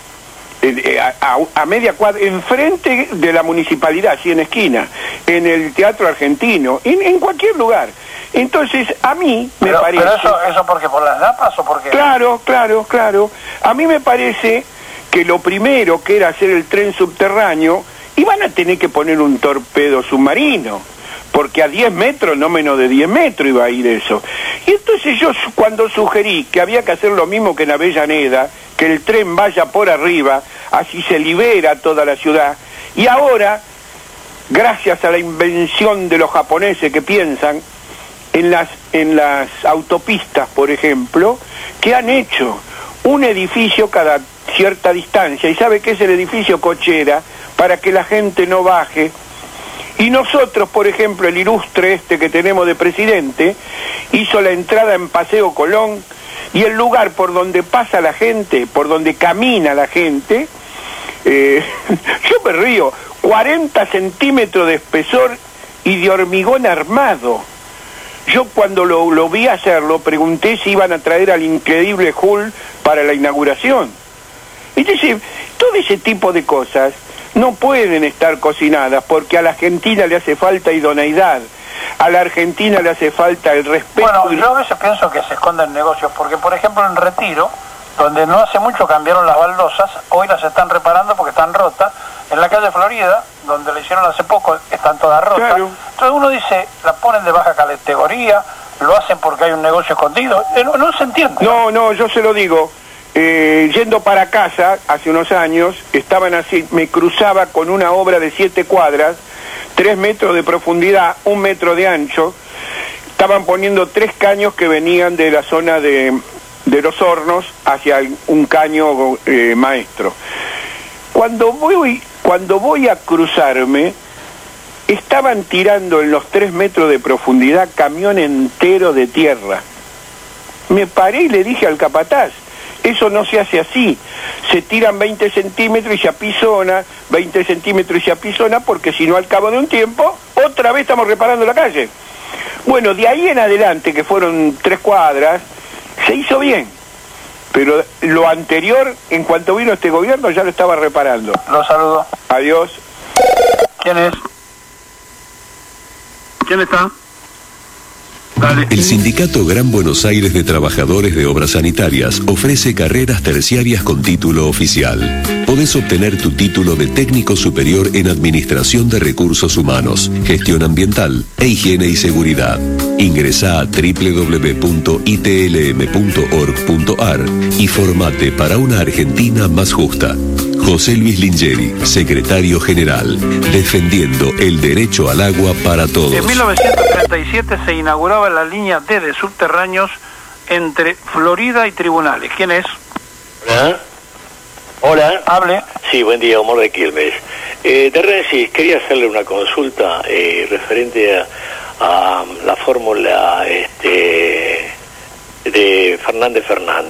A media cuadra, enfrente de la municipalidad, así en esquina, en el Teatro Argentino, en cualquier lugar. Entonces, a mí me parece... ¿Pero eso porque por las napas o porque...? Claro. A mí me parece que lo primero que era hacer el tren subterráneo, iban a tener que poner un torpedo submarino, porque a 10 metros, no menos de 10 metros iba a ir eso. Y entonces yo cuando sugerí que había que hacer lo mismo que en Avellaneda, que el tren vaya por arriba, así se libera toda la ciudad, y ahora, gracias a la invención de los japoneses que piensan, en las autopistas, por ejemplo, que han hecho un edificio cada cierta distancia, y sabe que es el edificio cochera, para que la gente no baje, Y nosotros, por ejemplo, el ilustre este que tenemos de presidente, hizo la entrada en Paseo Colón, y el lugar por donde pasa la gente, por donde camina la gente, yo me río, 40 centímetros de espesor y de hormigón armado. Yo cuando lo vi hacerlo, pregunté si iban a traer al increíble Hulk para la inauguración. Entonces, todo ese tipo de cosas no pueden estar cocinadas, porque a la Argentina le hace falta idoneidad, a la Argentina le hace falta el respeto. Bueno, yo a veces pienso que se esconden negocios, porque por ejemplo en Retiro, donde no hace mucho cambiaron las baldosas, hoy las están reparando porque están rotas. En la calle Florida, donde le hicieron hace poco, están todas rotas. Claro. Entonces uno dice, la ponen de baja categoría, lo hacen porque hay un negocio escondido. No se entiende. No, yo se lo digo. Yendo para casa, hace unos años, estaban así, me cruzaba con una obra de 7 cuadras, 3 metros de profundidad, 1 metro de ancho. Estaban poniendo 3 caños que venían de la zona de los hornos hacia un caño maestro. Cuando voy a cruzarme, estaban tirando en los 3 metros de profundidad camión entero de tierra. Me paré y le dije al capataz, eso no se hace así, se tiran 20 centímetros y se apizona, 20 centímetros y se apizona, porque si no al cabo de un tiempo, otra vez estamos reparando la calle. Bueno, de ahí en adelante, que fueron 3 cuadras, se hizo bien. Pero lo anterior, en cuanto vino este gobierno, ya lo estaba reparando. Lo saludo. Adiós. ¿Quién es? ¿Quién está? Dale. El Sindicato Gran Buenos Aires de Trabajadores de Obras Sanitarias ofrece carreras terciarias con título oficial. Podés obtener tu título de técnico superior en Administración de Recursos Humanos, Gestión Ambiental e Higiene y Seguridad. Ingresá a www.itlm.org.ar y formate para una Argentina más justa. José Luis Lingeri, secretario general, defendiendo el derecho al agua para todos. En 1937 se inauguraba la línea D de subterráneos entre Florida y Tribunales. ¿Quién es? Hola. Hable. Sí, buen día, Omar de Quilmes. De Rensis, quería hacerle una consulta referente a la fórmula de Fernández.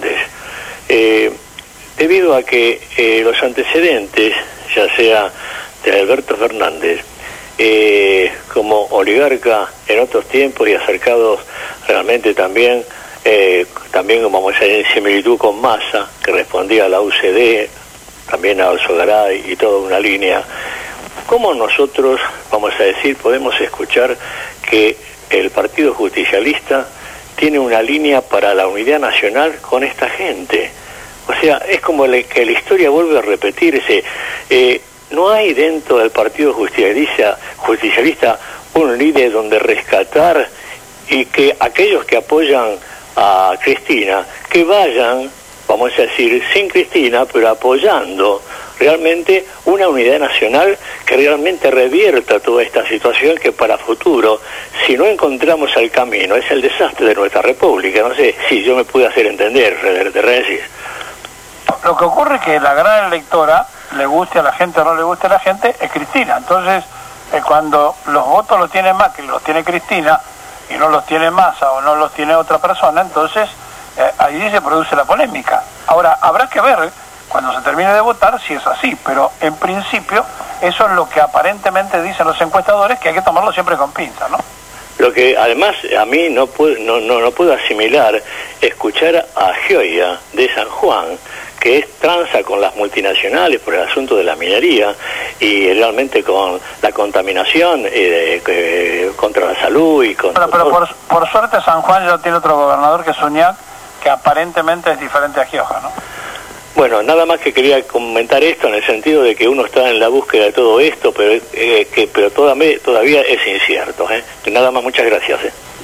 Debido a que los antecedentes, ya sea de Alberto Fernández, como oligarca en otros tiempos y acercados realmente también vamos a decir, en similitud con Massa, que respondía a la UCD, también a Alzogaray y toda una línea, ¿cómo nosotros, vamos a decir, podemos escuchar que el Partido Justicialista tiene una línea para la unidad nacional con esta gente? O sea, es como que la historia vuelve a repetirse. No hay dentro del Partido Justicialista un líder donde rescatar y que aquellos que apoyan a Cristina, que vayan, vamos a decir, sin Cristina, pero apoyando realmente una unidad nacional que realmente revierta toda esta situación que para futuro, si no encontramos el camino, es el desastre de nuestra república. No sé si yo me pude hacer entender, de Rensis. Lo que ocurre es que la gran electora, le guste a la gente o no le guste a la gente, es Cristina. Entonces, cuando los votos los tiene Macri, los tiene Cristina, y no los tiene Massa o no los tiene otra persona, entonces ahí se produce la polémica. Ahora, habrá que ver, cuando se termine de votar, si es así, pero en principio eso es lo que aparentemente dicen los encuestadores, que hay que tomarlo siempre con pinzas, ¿no? Lo que además a mí no puedo asimilar, escuchar a Gioia de San Juan, que tranza con las multinacionales por el asunto de la minería y realmente con la contaminación contra la salud y contra... Pero por suerte San Juan ya tiene otro gobernador que es Uñac, que aparentemente es diferente a Gioja, ¿no? Bueno, nada más que quería comentar esto en el sentido de que uno está en la búsqueda de todo esto, pero todavía es incierto. Nada más, muchas gracias.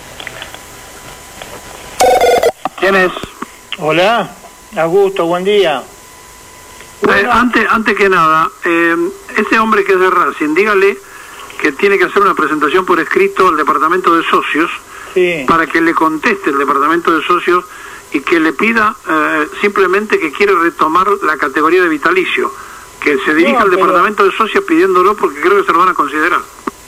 ¿Quién es? Hola, Augusto, buen día. Antes que nada, ese hombre que es de Racing, dígale que tiene que hacer una presentación por escrito al departamento de socios, para que le conteste el departamento de socios y que le pida simplemente que quiere retomar la categoría de vitalicio, que se dirija al departamento de socios pidiéndolo porque creo que se lo van a considerar.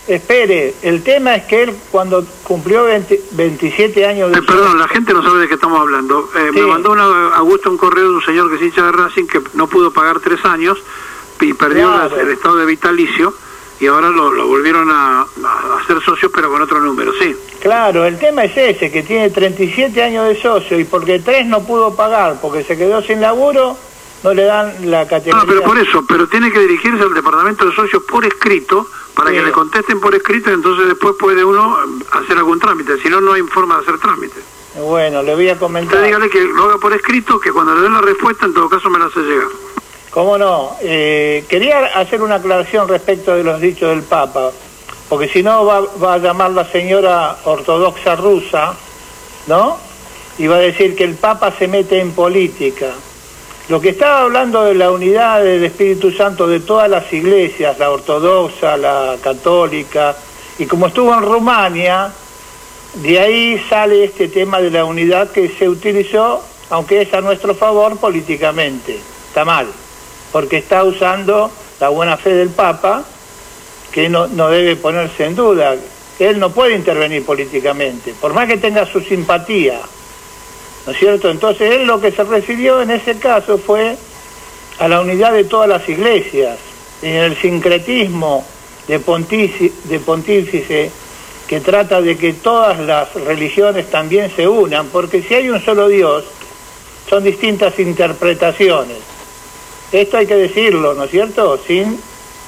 espere, el tema es que él cuando cumplió 27 años de... Perdón, la gente no sabe de qué estamos hablando. Sí. Me mandó Augusto un correo de un señor que es hincha de Racing que no pudo pagar 3 años y perdió el estado de vitalicio y ahora lo volvieron a hacer socio pero con otro número, sí. Claro, el tema es ese, que tiene 37 años de socio y porque 3 no pudo pagar, porque se quedó sin laburo, no le dan la categoría. No, pero por eso, pero tiene que dirigirse al departamento de socios por escrito para que le contesten por escrito y entonces después puede uno hacer algún trámite, si no, no hay forma de hacer trámite. Bueno, le voy a comentar. Usted dígale que lo haga por escrito, que cuando le den la respuesta, en todo caso me la hace llegar. ¿Cómo no? Quería hacer una aclaración respecto de los dichos del Papa, porque si no va a llamar la señora ortodoxa rusa, ¿no? Y va a decir que el Papa se mete en política. Lo que estaba hablando de la unidad del Espíritu Santo de todas las iglesias, la ortodoxa, la católica, y como estuvo en Rumania, de ahí sale este tema de la unidad que se utilizó, aunque es a nuestro favor políticamente. Está mal, porque está usando la buena fe del Papa, que no debe ponerse en duda. Él no puede intervenir políticamente, por más que tenga su simpatía, ¿no es cierto? Entonces él lo que se refirió en ese caso fue a la unidad de todas las iglesias, en el sincretismo de pontífice que trata de que todas las religiones también se unan, porque si hay un solo Dios, son distintas interpretaciones. Esto hay que decirlo, ¿no es cierto? Sin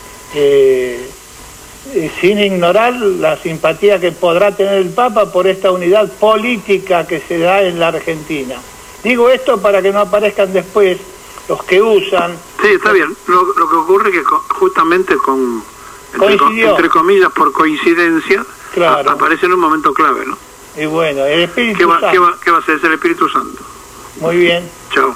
ignorar la simpatía que podrá tener el Papa por esta unidad política que se da en la Argentina. Digo esto para que no aparezcan después los que usan... Sí, está bien. Lo que ocurre es que justamente entre comillas, por coincidencia, claro, aparece en un momento clave, ¿no? Y bueno, el Espíritu Santo... ¿Qué va a ser? Es el Espíritu Santo. Muy bien. Chao.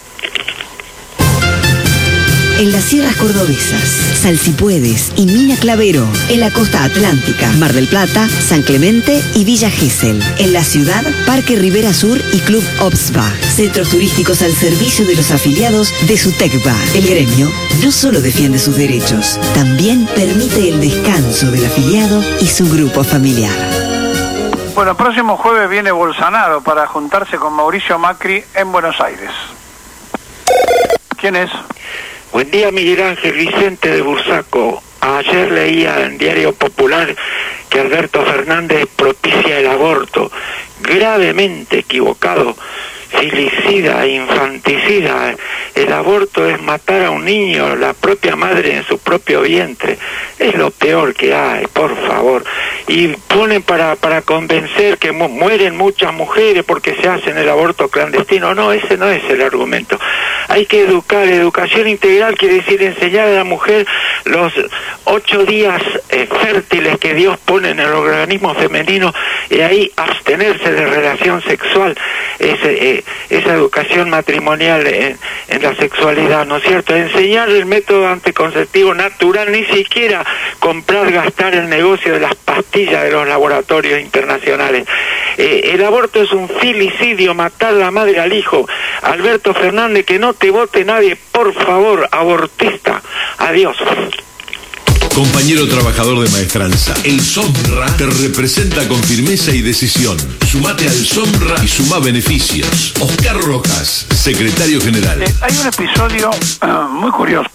En las sierras cordobesas, Salsipuedes y Mina Clavero, en la costa atlántica, Mar del Plata, San Clemente y Villa Gesell. En la ciudad, Parque Rivera Sur y Club Obsba, centros turísticos al servicio de los afiliados de SUTECBA. El gremio no solo defiende sus derechos, también permite el descanso del afiliado y su grupo familiar. Bueno, el próximo jueves viene Bolsonaro para juntarse con Mauricio Macri en Buenos Aires. ¿Quién es? Buen día, Miguel Ángel Vicente de Bursaco. Ayer leía en Diario Popular que Alberto Fernández propicia el aborto. Gravemente equivocado. Filicida, infanticida. El aborto es matar a un niño, la propia madre en su propio vientre. Es lo peor que hay, por favor. Y ponen para convencer que mueren muchas mujeres porque se hacen el aborto clandestino. No, ese no es el argumento. Hay que educar. Educación integral quiere decir enseñar a la mujer los 8 días fértiles que Dios pone en el organismo femenino y ahí abstenerse de relación sexual. Esa educación matrimonial en la sexualidad, ¿no es cierto? Enseñar el método anticonceptivo natural, ni siquiera comprar, gastar el negocio de las pastillas de los laboratorios internacionales. El aborto es un filicidio, matar a la madre al hijo. Alberto Fernández, que no te vote nadie, por favor, abortista. Adiós. Compañero trabajador de maestranza, el SOMRA te representa con firmeza y decisión. Sumate al SOMRA y sumá beneficios. Oscar Rojas, secretario general. Hay un episodio muy curioso,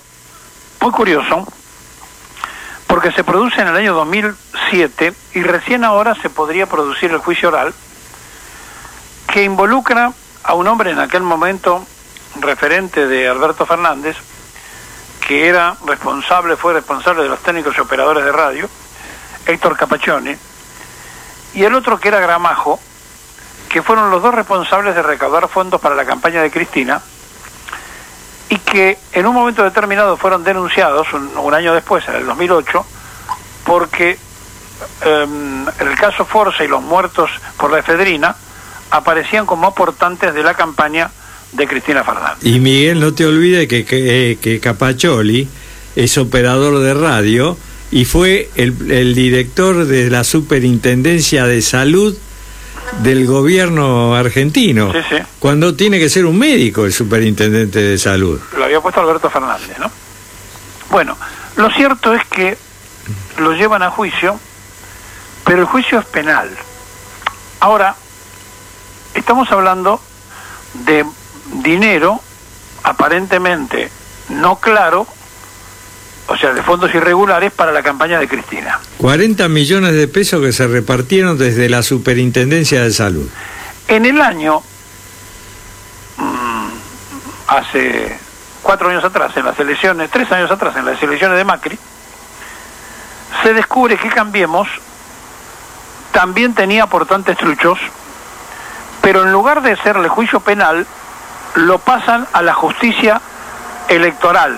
porque se produce en el año 2007 y recién ahora se podría producir el juicio oral, que involucra a un hombre en aquel momento referente de Alberto Fernández, que fue responsable de los técnicos y operadores de radio, Héctor Capaccioni, y el otro que era Gramajo, que fueron los dos responsables de recaudar fondos para la campaña de Cristina, y que en un momento determinado fueron denunciados un año después, en el 2008, porque en el caso Forza y los muertos por la efedrina aparecían como aportantes de la campaña de Cristina Fernández. Y Miguel, no te olvides que Capaccioni es operador de radio y fue el director de la Superintendencia de Salud del gobierno argentino. Sí, sí. Cuando tiene que ser un médico el superintendente de salud. Lo había puesto Alberto Fernández, ¿no? Bueno, lo cierto es que lo llevan a juicio, pero el juicio es penal. Ahora, estamos hablando de dinero aparentemente no claro, o sea, de fondos irregulares para la campaña de Cristina. 40 millones de pesos que se repartieron desde la Superintendencia de Salud. En el año, hace 4 años atrás, en las elecciones, 3 años atrás, en las elecciones de Macri, se descubre que Cambiemos también tenía aportantes truchos, pero en lugar de hacerle juicio penal, lo pasan a la justicia electoral.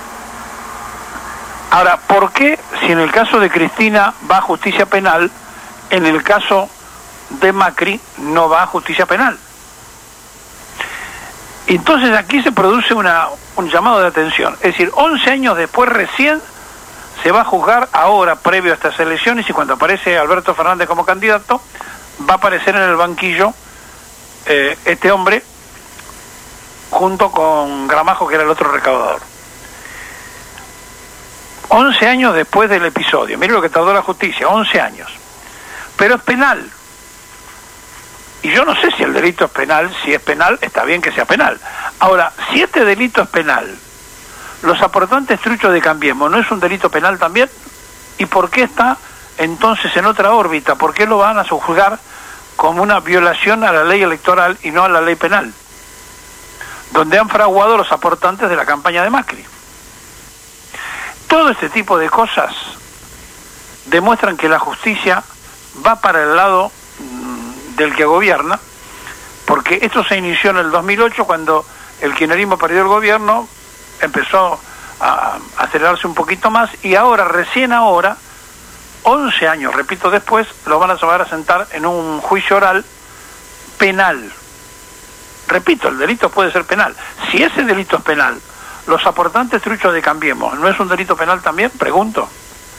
Ahora, ¿por qué si en el caso de Cristina va a justicia penal, en el caso de Macri no va a justicia penal? Entonces aquí se produce un llamado de atención. Es decir, 11 años después recién se va a juzgar, ahora previo a estas elecciones, y cuando aparece Alberto Fernández como candidato, va a aparecer en el banquillo este hombre junto con Gramajo, que era el otro recaudador. 11 años después del episodio. Mire lo que tardó la justicia, 11 años. Pero es penal. Y yo no sé si el delito es penal. Si es penal, está bien que sea penal. Ahora, si este delito es penal, los aportantes truchos de Cambiemos, ¿no es un delito penal también? ¿Y por qué está entonces en otra órbita? ¿Por qué lo van a juzgar como una violación a la ley electoral y no a la ley penal, donde han fraguado los aportantes de la campaña de Macri? Todo este tipo de cosas demuestran que la justicia va para el lado del que gobierna, porque esto se inició en el 2008, cuando el kirchnerismo perdió el gobierno, empezó a acelerarse un poquito más, y ahora, recién ahora, 11 años, repito, después, lo van a llevar a sentar en un juicio oral penal. Repito, el delito puede ser penal. Si ese delito es penal, los aportantes truchos de Cambiemos, ¿no es un delito penal también? Pregunto.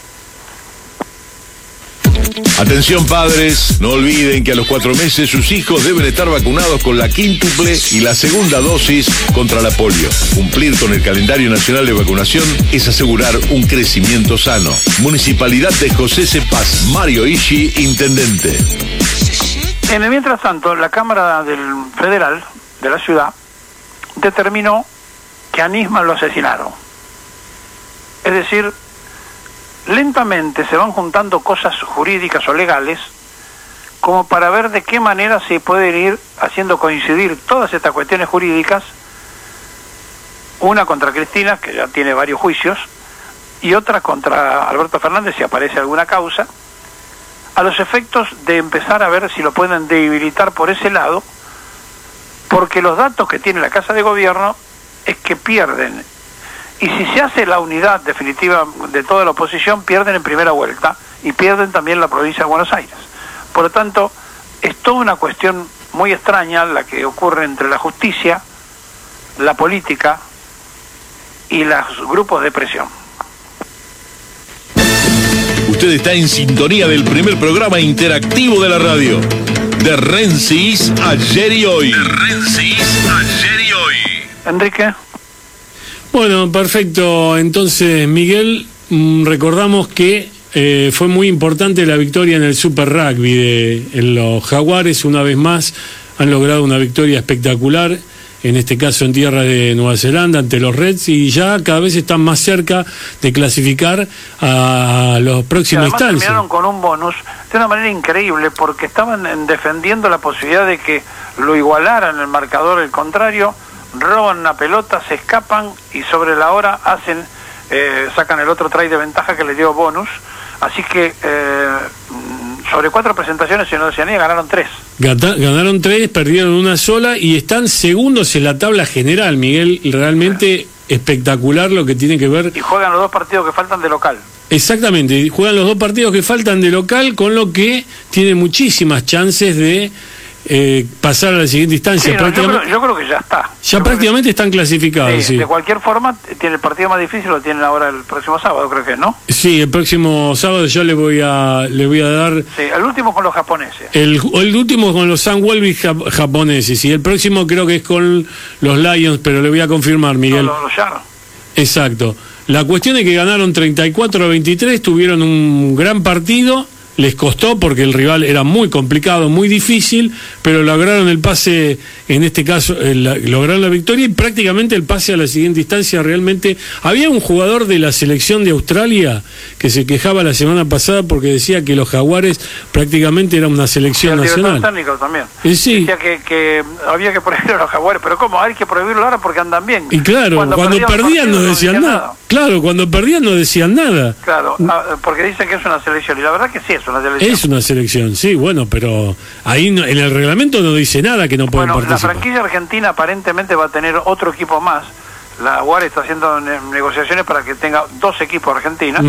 Atención padres, no olviden que a los 4 meses sus hijos deben estar vacunados con la quíntuple y la segunda dosis contra la polio. Cumplir con el calendario nacional de vacunación es asegurar un crecimiento sano. Municipalidad de José C. Paz, Mario Ishi, intendente. En el mientras tanto, la Cámara del Federal de la ciudad determinó que a Nisman lo asesinaron. Es decir, lentamente se van juntando cosas jurídicas o legales como para ver de qué manera se pueden ir haciendo coincidir todas estas cuestiones jurídicas, una contra Cristina, que ya tiene varios juicios, y otra contra Alberto Fernández, si aparece alguna causa, a los efectos de empezar a ver si lo pueden debilitar por ese lado, porque los datos que tiene la Casa de Gobierno es que pierden. Y si se hace la unidad definitiva de toda la oposición, pierden en primera vuelta y pierden también la provincia de Buenos Aires. Por lo tanto, es toda una cuestión muy extraña la que ocurre entre la justicia, la política y los grupos de presión. Usted está en sintonía del primer programa interactivo de la radio, de Rensis Ayer y Hoy. De Rensis Ayer y Hoy. Enrique. Bueno, perfecto. Entonces, Miguel, recordamos que fue muy importante la victoria en el Super Rugby en los Jaguares. Una vez más han logrado una victoria espectacular, en este caso en tierra de Nueva Zelanda, ante los Reds, y ya cada vez están más cerca de clasificar a los próximos instancias. Terminaron con un bonus de una manera increíble, porque estaban defendiendo la posibilidad de que lo igualaran el marcador, el contrario, roban una pelota, se escapan y sobre la hora sacan el otro try de ventaja que le dio bonus. Así que sobre 4 presentaciones en Oceanía ganaron 3. Ganaron 3, perdieron una sola y están segundos en la tabla general, Miguel. Realmente espectacular lo que tiene que ver. Y juegan los 2 partidos que faltan de local. Exactamente, juegan los 2 partidos que faltan de local, con lo que tiene muchísimas chances de pasar a la siguiente instancia. Sí, yo creo que ya está. Ya prácticamente están clasificados. Sí. De cualquier forma, tiene el partido más difícil, lo tienen ahora el próximo sábado, creo que, ¿no? Sí, el próximo sábado yo le voy a dar. Sí, el último con los japoneses. El último con los San Wolvis japoneses, y el próximo creo que es con los Lions, pero le voy a confirmar, Miguel. No, los Sharks. Exacto. La cuestión es que ganaron 34-23, tuvieron un gran partido. Les costó porque el rival era muy complicado, muy difícil, pero lograron el pase, en este caso, lograron la victoria y prácticamente el pase a la siguiente instancia. Realmente había un jugador de la selección de Australia que se quejaba la semana pasada porque decía que los Jaguares prácticamente eran una selección nacional. El director técnico también. Sí. Decía que había que prohibir a los Jaguares, pero ¿cómo? Hay que prohibirlo ahora porque andan bien. Y claro, cuando perdían no decían nada. Claro, cuando perdían no decían nada. Claro, porque dicen que es una selección, y la verdad que sí es una selección. Es una selección, sí, bueno, pero ahí en el reglamento no dice nada que no pueden participar. La franquicia argentina aparentemente va a tener otro equipo más. La UAR está haciendo negociaciones para que tenga 2 equipos argentinos.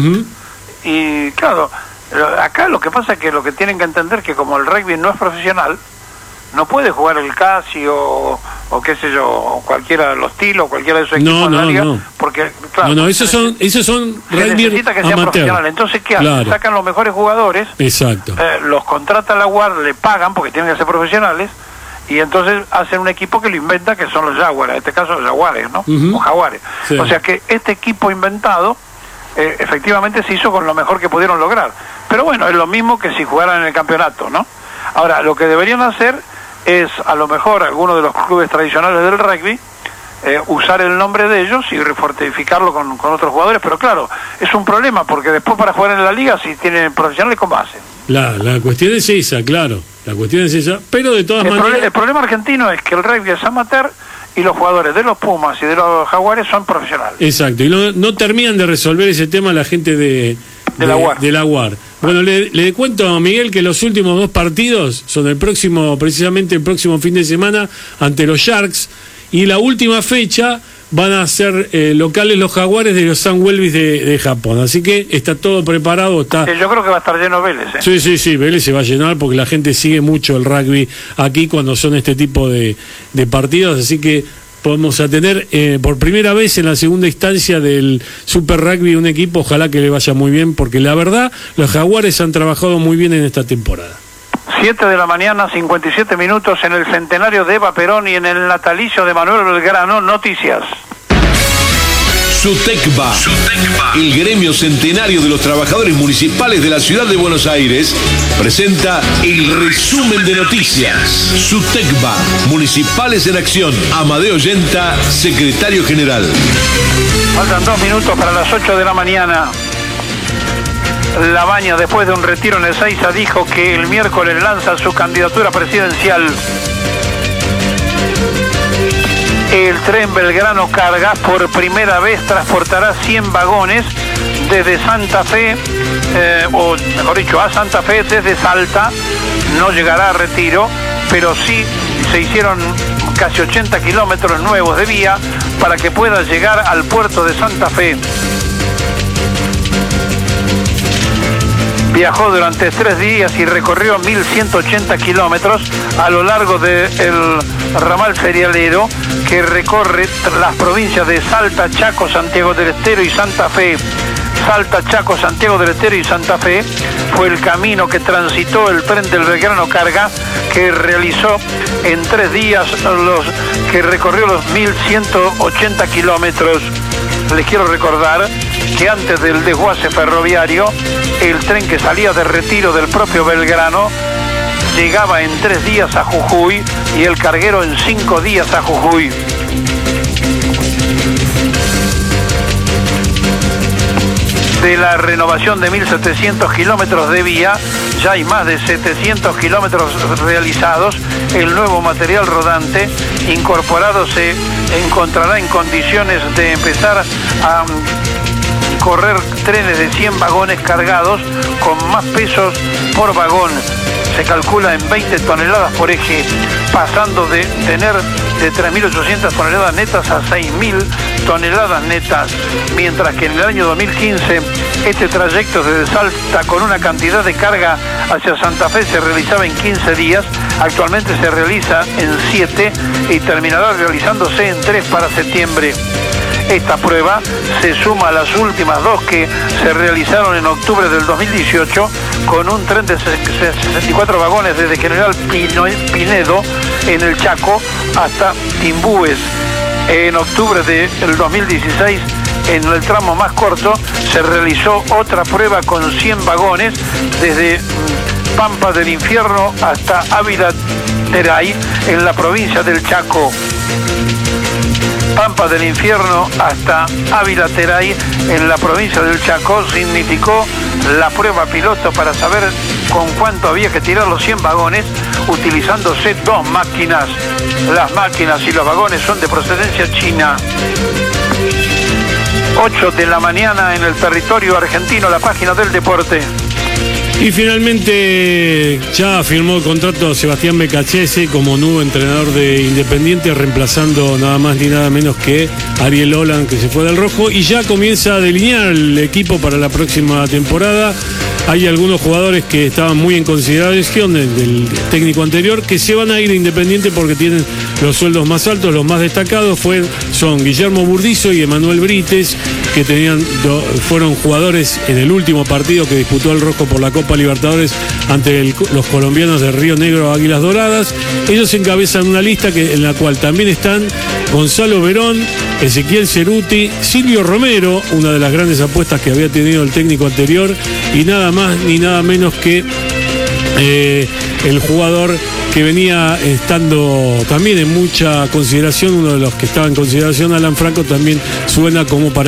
Y claro, acá lo que pasa es que lo que tienen que entender que como el rugby no es profesional, no puede jugar el Casio o qué sé yo, cualquiera de los Tilos, cualquiera de esos equipos de la liga, porque claro, esos son rugby necesita que sea profesional. Entonces ¿qué hacen? Sacan los mejores jugadores, exacto, los contrata la UAR, le pagan porque tienen que ser profesionales, y entonces hacen un equipo que lo inventa, que son los Jaguares, en este caso los Jaguares, ¿no? O Jaguares. Sí. O sea que este equipo inventado efectivamente se hizo con lo mejor que pudieron lograr. Pero bueno, es lo mismo que si jugaran en el campeonato, ¿no? Ahora, lo que deberían hacer es, a lo mejor, algunos de los clubes tradicionales del rugby, usar el nombre de ellos y refortificarlo con otros jugadores, pero claro, es un problema, porque después para jugar en la liga, si tienen profesionales, ¿cómo hacen? La cuestión es esa, claro, la cuestión es esa, pero de todas maneras... El problema argentino es que el rugby es amateur y los jugadores de los Pumas y de los Jaguares son profesionales. Exacto, y no terminan de resolver ese tema la gente de la UAR. Bueno, le cuento a Miguel que los últimos 2 partidos son precisamente el próximo fin de semana ante los Sharks, y la última fecha van a ser locales los Jaguares de los San Welvis de Japón. Así que está todo preparado. Yo creo que va a estar lleno Vélez. Sí, Vélez se va a llenar porque la gente sigue mucho el rugby aquí cuando son este tipo de partidos. Así que podemos a tener por primera vez en la segunda instancia del Super Rugby un equipo, ojalá que le vaya muy bien, porque la verdad los Jaguares han trabajado muy bien en esta temporada. 7 de la mañana, 57 minutos, en el centenario de Eva Perón y en el natalicio de Manuel Belgrano, noticias. SUTECBA, el gremio centenario de los trabajadores municipales de la ciudad de Buenos Aires, presenta el resumen de noticias. SUTECBA, Municipales en Acción. Amadeo Yenta, secretario general. Faltan 2 minutos para las 8 de la mañana. Labaña, después de un retiro en el Ezeiza, dijo que el miércoles lanza su candidatura presidencial. El tren Belgrano Cargas por primera vez transportará 100 vagones desde Santa Fe, o mejor dicho, a Santa Fe desde Salta. No llegará a Retiro, pero sí se hicieron casi 80 kilómetros nuevos de vía para que pueda llegar al puerto de Santa Fe. Viajó durante 3 días y recorrió 1.180 kilómetros a lo largo del ramal ferialero que recorre las provincias de Salta, Chaco, Santiago del Estero y Santa Fe. Salta, Chaco, Santiago del Estero y Santa Fe fue el camino que transitó el tren del Belgrano Carga, que realizó en 3 días que recorrió los 1.180 kilómetros. Les quiero recordar que antes del desguace ferroviario, el tren que salía de Retiro del propio Belgrano llegaba en 3 días a Jujuy y el carguero en 5 días a Jujuy. De la renovación de 1.700 kilómetros de vía, ya hay más de 700 kilómetros realizados. El nuevo material rodante incorporado se encontrará en condiciones de empezar a correr trenes de 100 vagones cargados con más pesos por vagón. Se calcula en 20 toneladas por eje, pasando de tener de 3.800 toneladas netas a 6.000 toneladas netas, mientras que en el año 2015 este trayecto desde Salta con una cantidad de carga hacia Santa Fe se realizaba en 15 días, actualmente se realiza en 7 y terminará realizándose en 3 para septiembre. Esta prueba se suma a las últimas 2 que se realizaron en octubre del 2018 con un tren de 64 vagones desde General Pinedo en el Chaco hasta Timbúes. En octubre del 2016 en el tramo más corto se realizó otra prueba con 100 vagones desde Pampa del Infierno hasta Ávila Teray en la provincia del Chaco. Pampa del Infierno hasta Ávila Teray en la provincia del Chaco significó la prueba piloto para saber con cuánto había que tirar los 100 vagones, utilizándose 2 máquinas. Las máquinas y los vagones son de procedencia china. 8 de la mañana en el territorio argentino, la página del deporte. Y finalmente ya firmó el contrato Sebastián Becachese como nuevo entrenador de Independiente, reemplazando nada más ni nada menos que Ariel Holland, que se fue del rojo, y ya comienza a delinear el equipo para la próxima temporada. Hay algunos jugadores que estaban muy en consideración del técnico anterior que se van a ir a Independiente porque tienen los sueldos más altos. Los más destacados son Guillermo Burdizo y Emanuel Brites, que fueron jugadores en el último partido que disputó el Rojo por la Copa Libertadores ante los colombianos de Río Negro Águilas Doradas. Ellos encabezan una lista en la cual también están Gonzalo Verón, Ezequiel Ceruti, Silvio Romero, una de las grandes apuestas que había tenido el técnico anterior, y nada más ni nada menos que el jugador que venía estando también en mucha consideración, uno de los que estaba en consideración, Alan Franco, también suena como para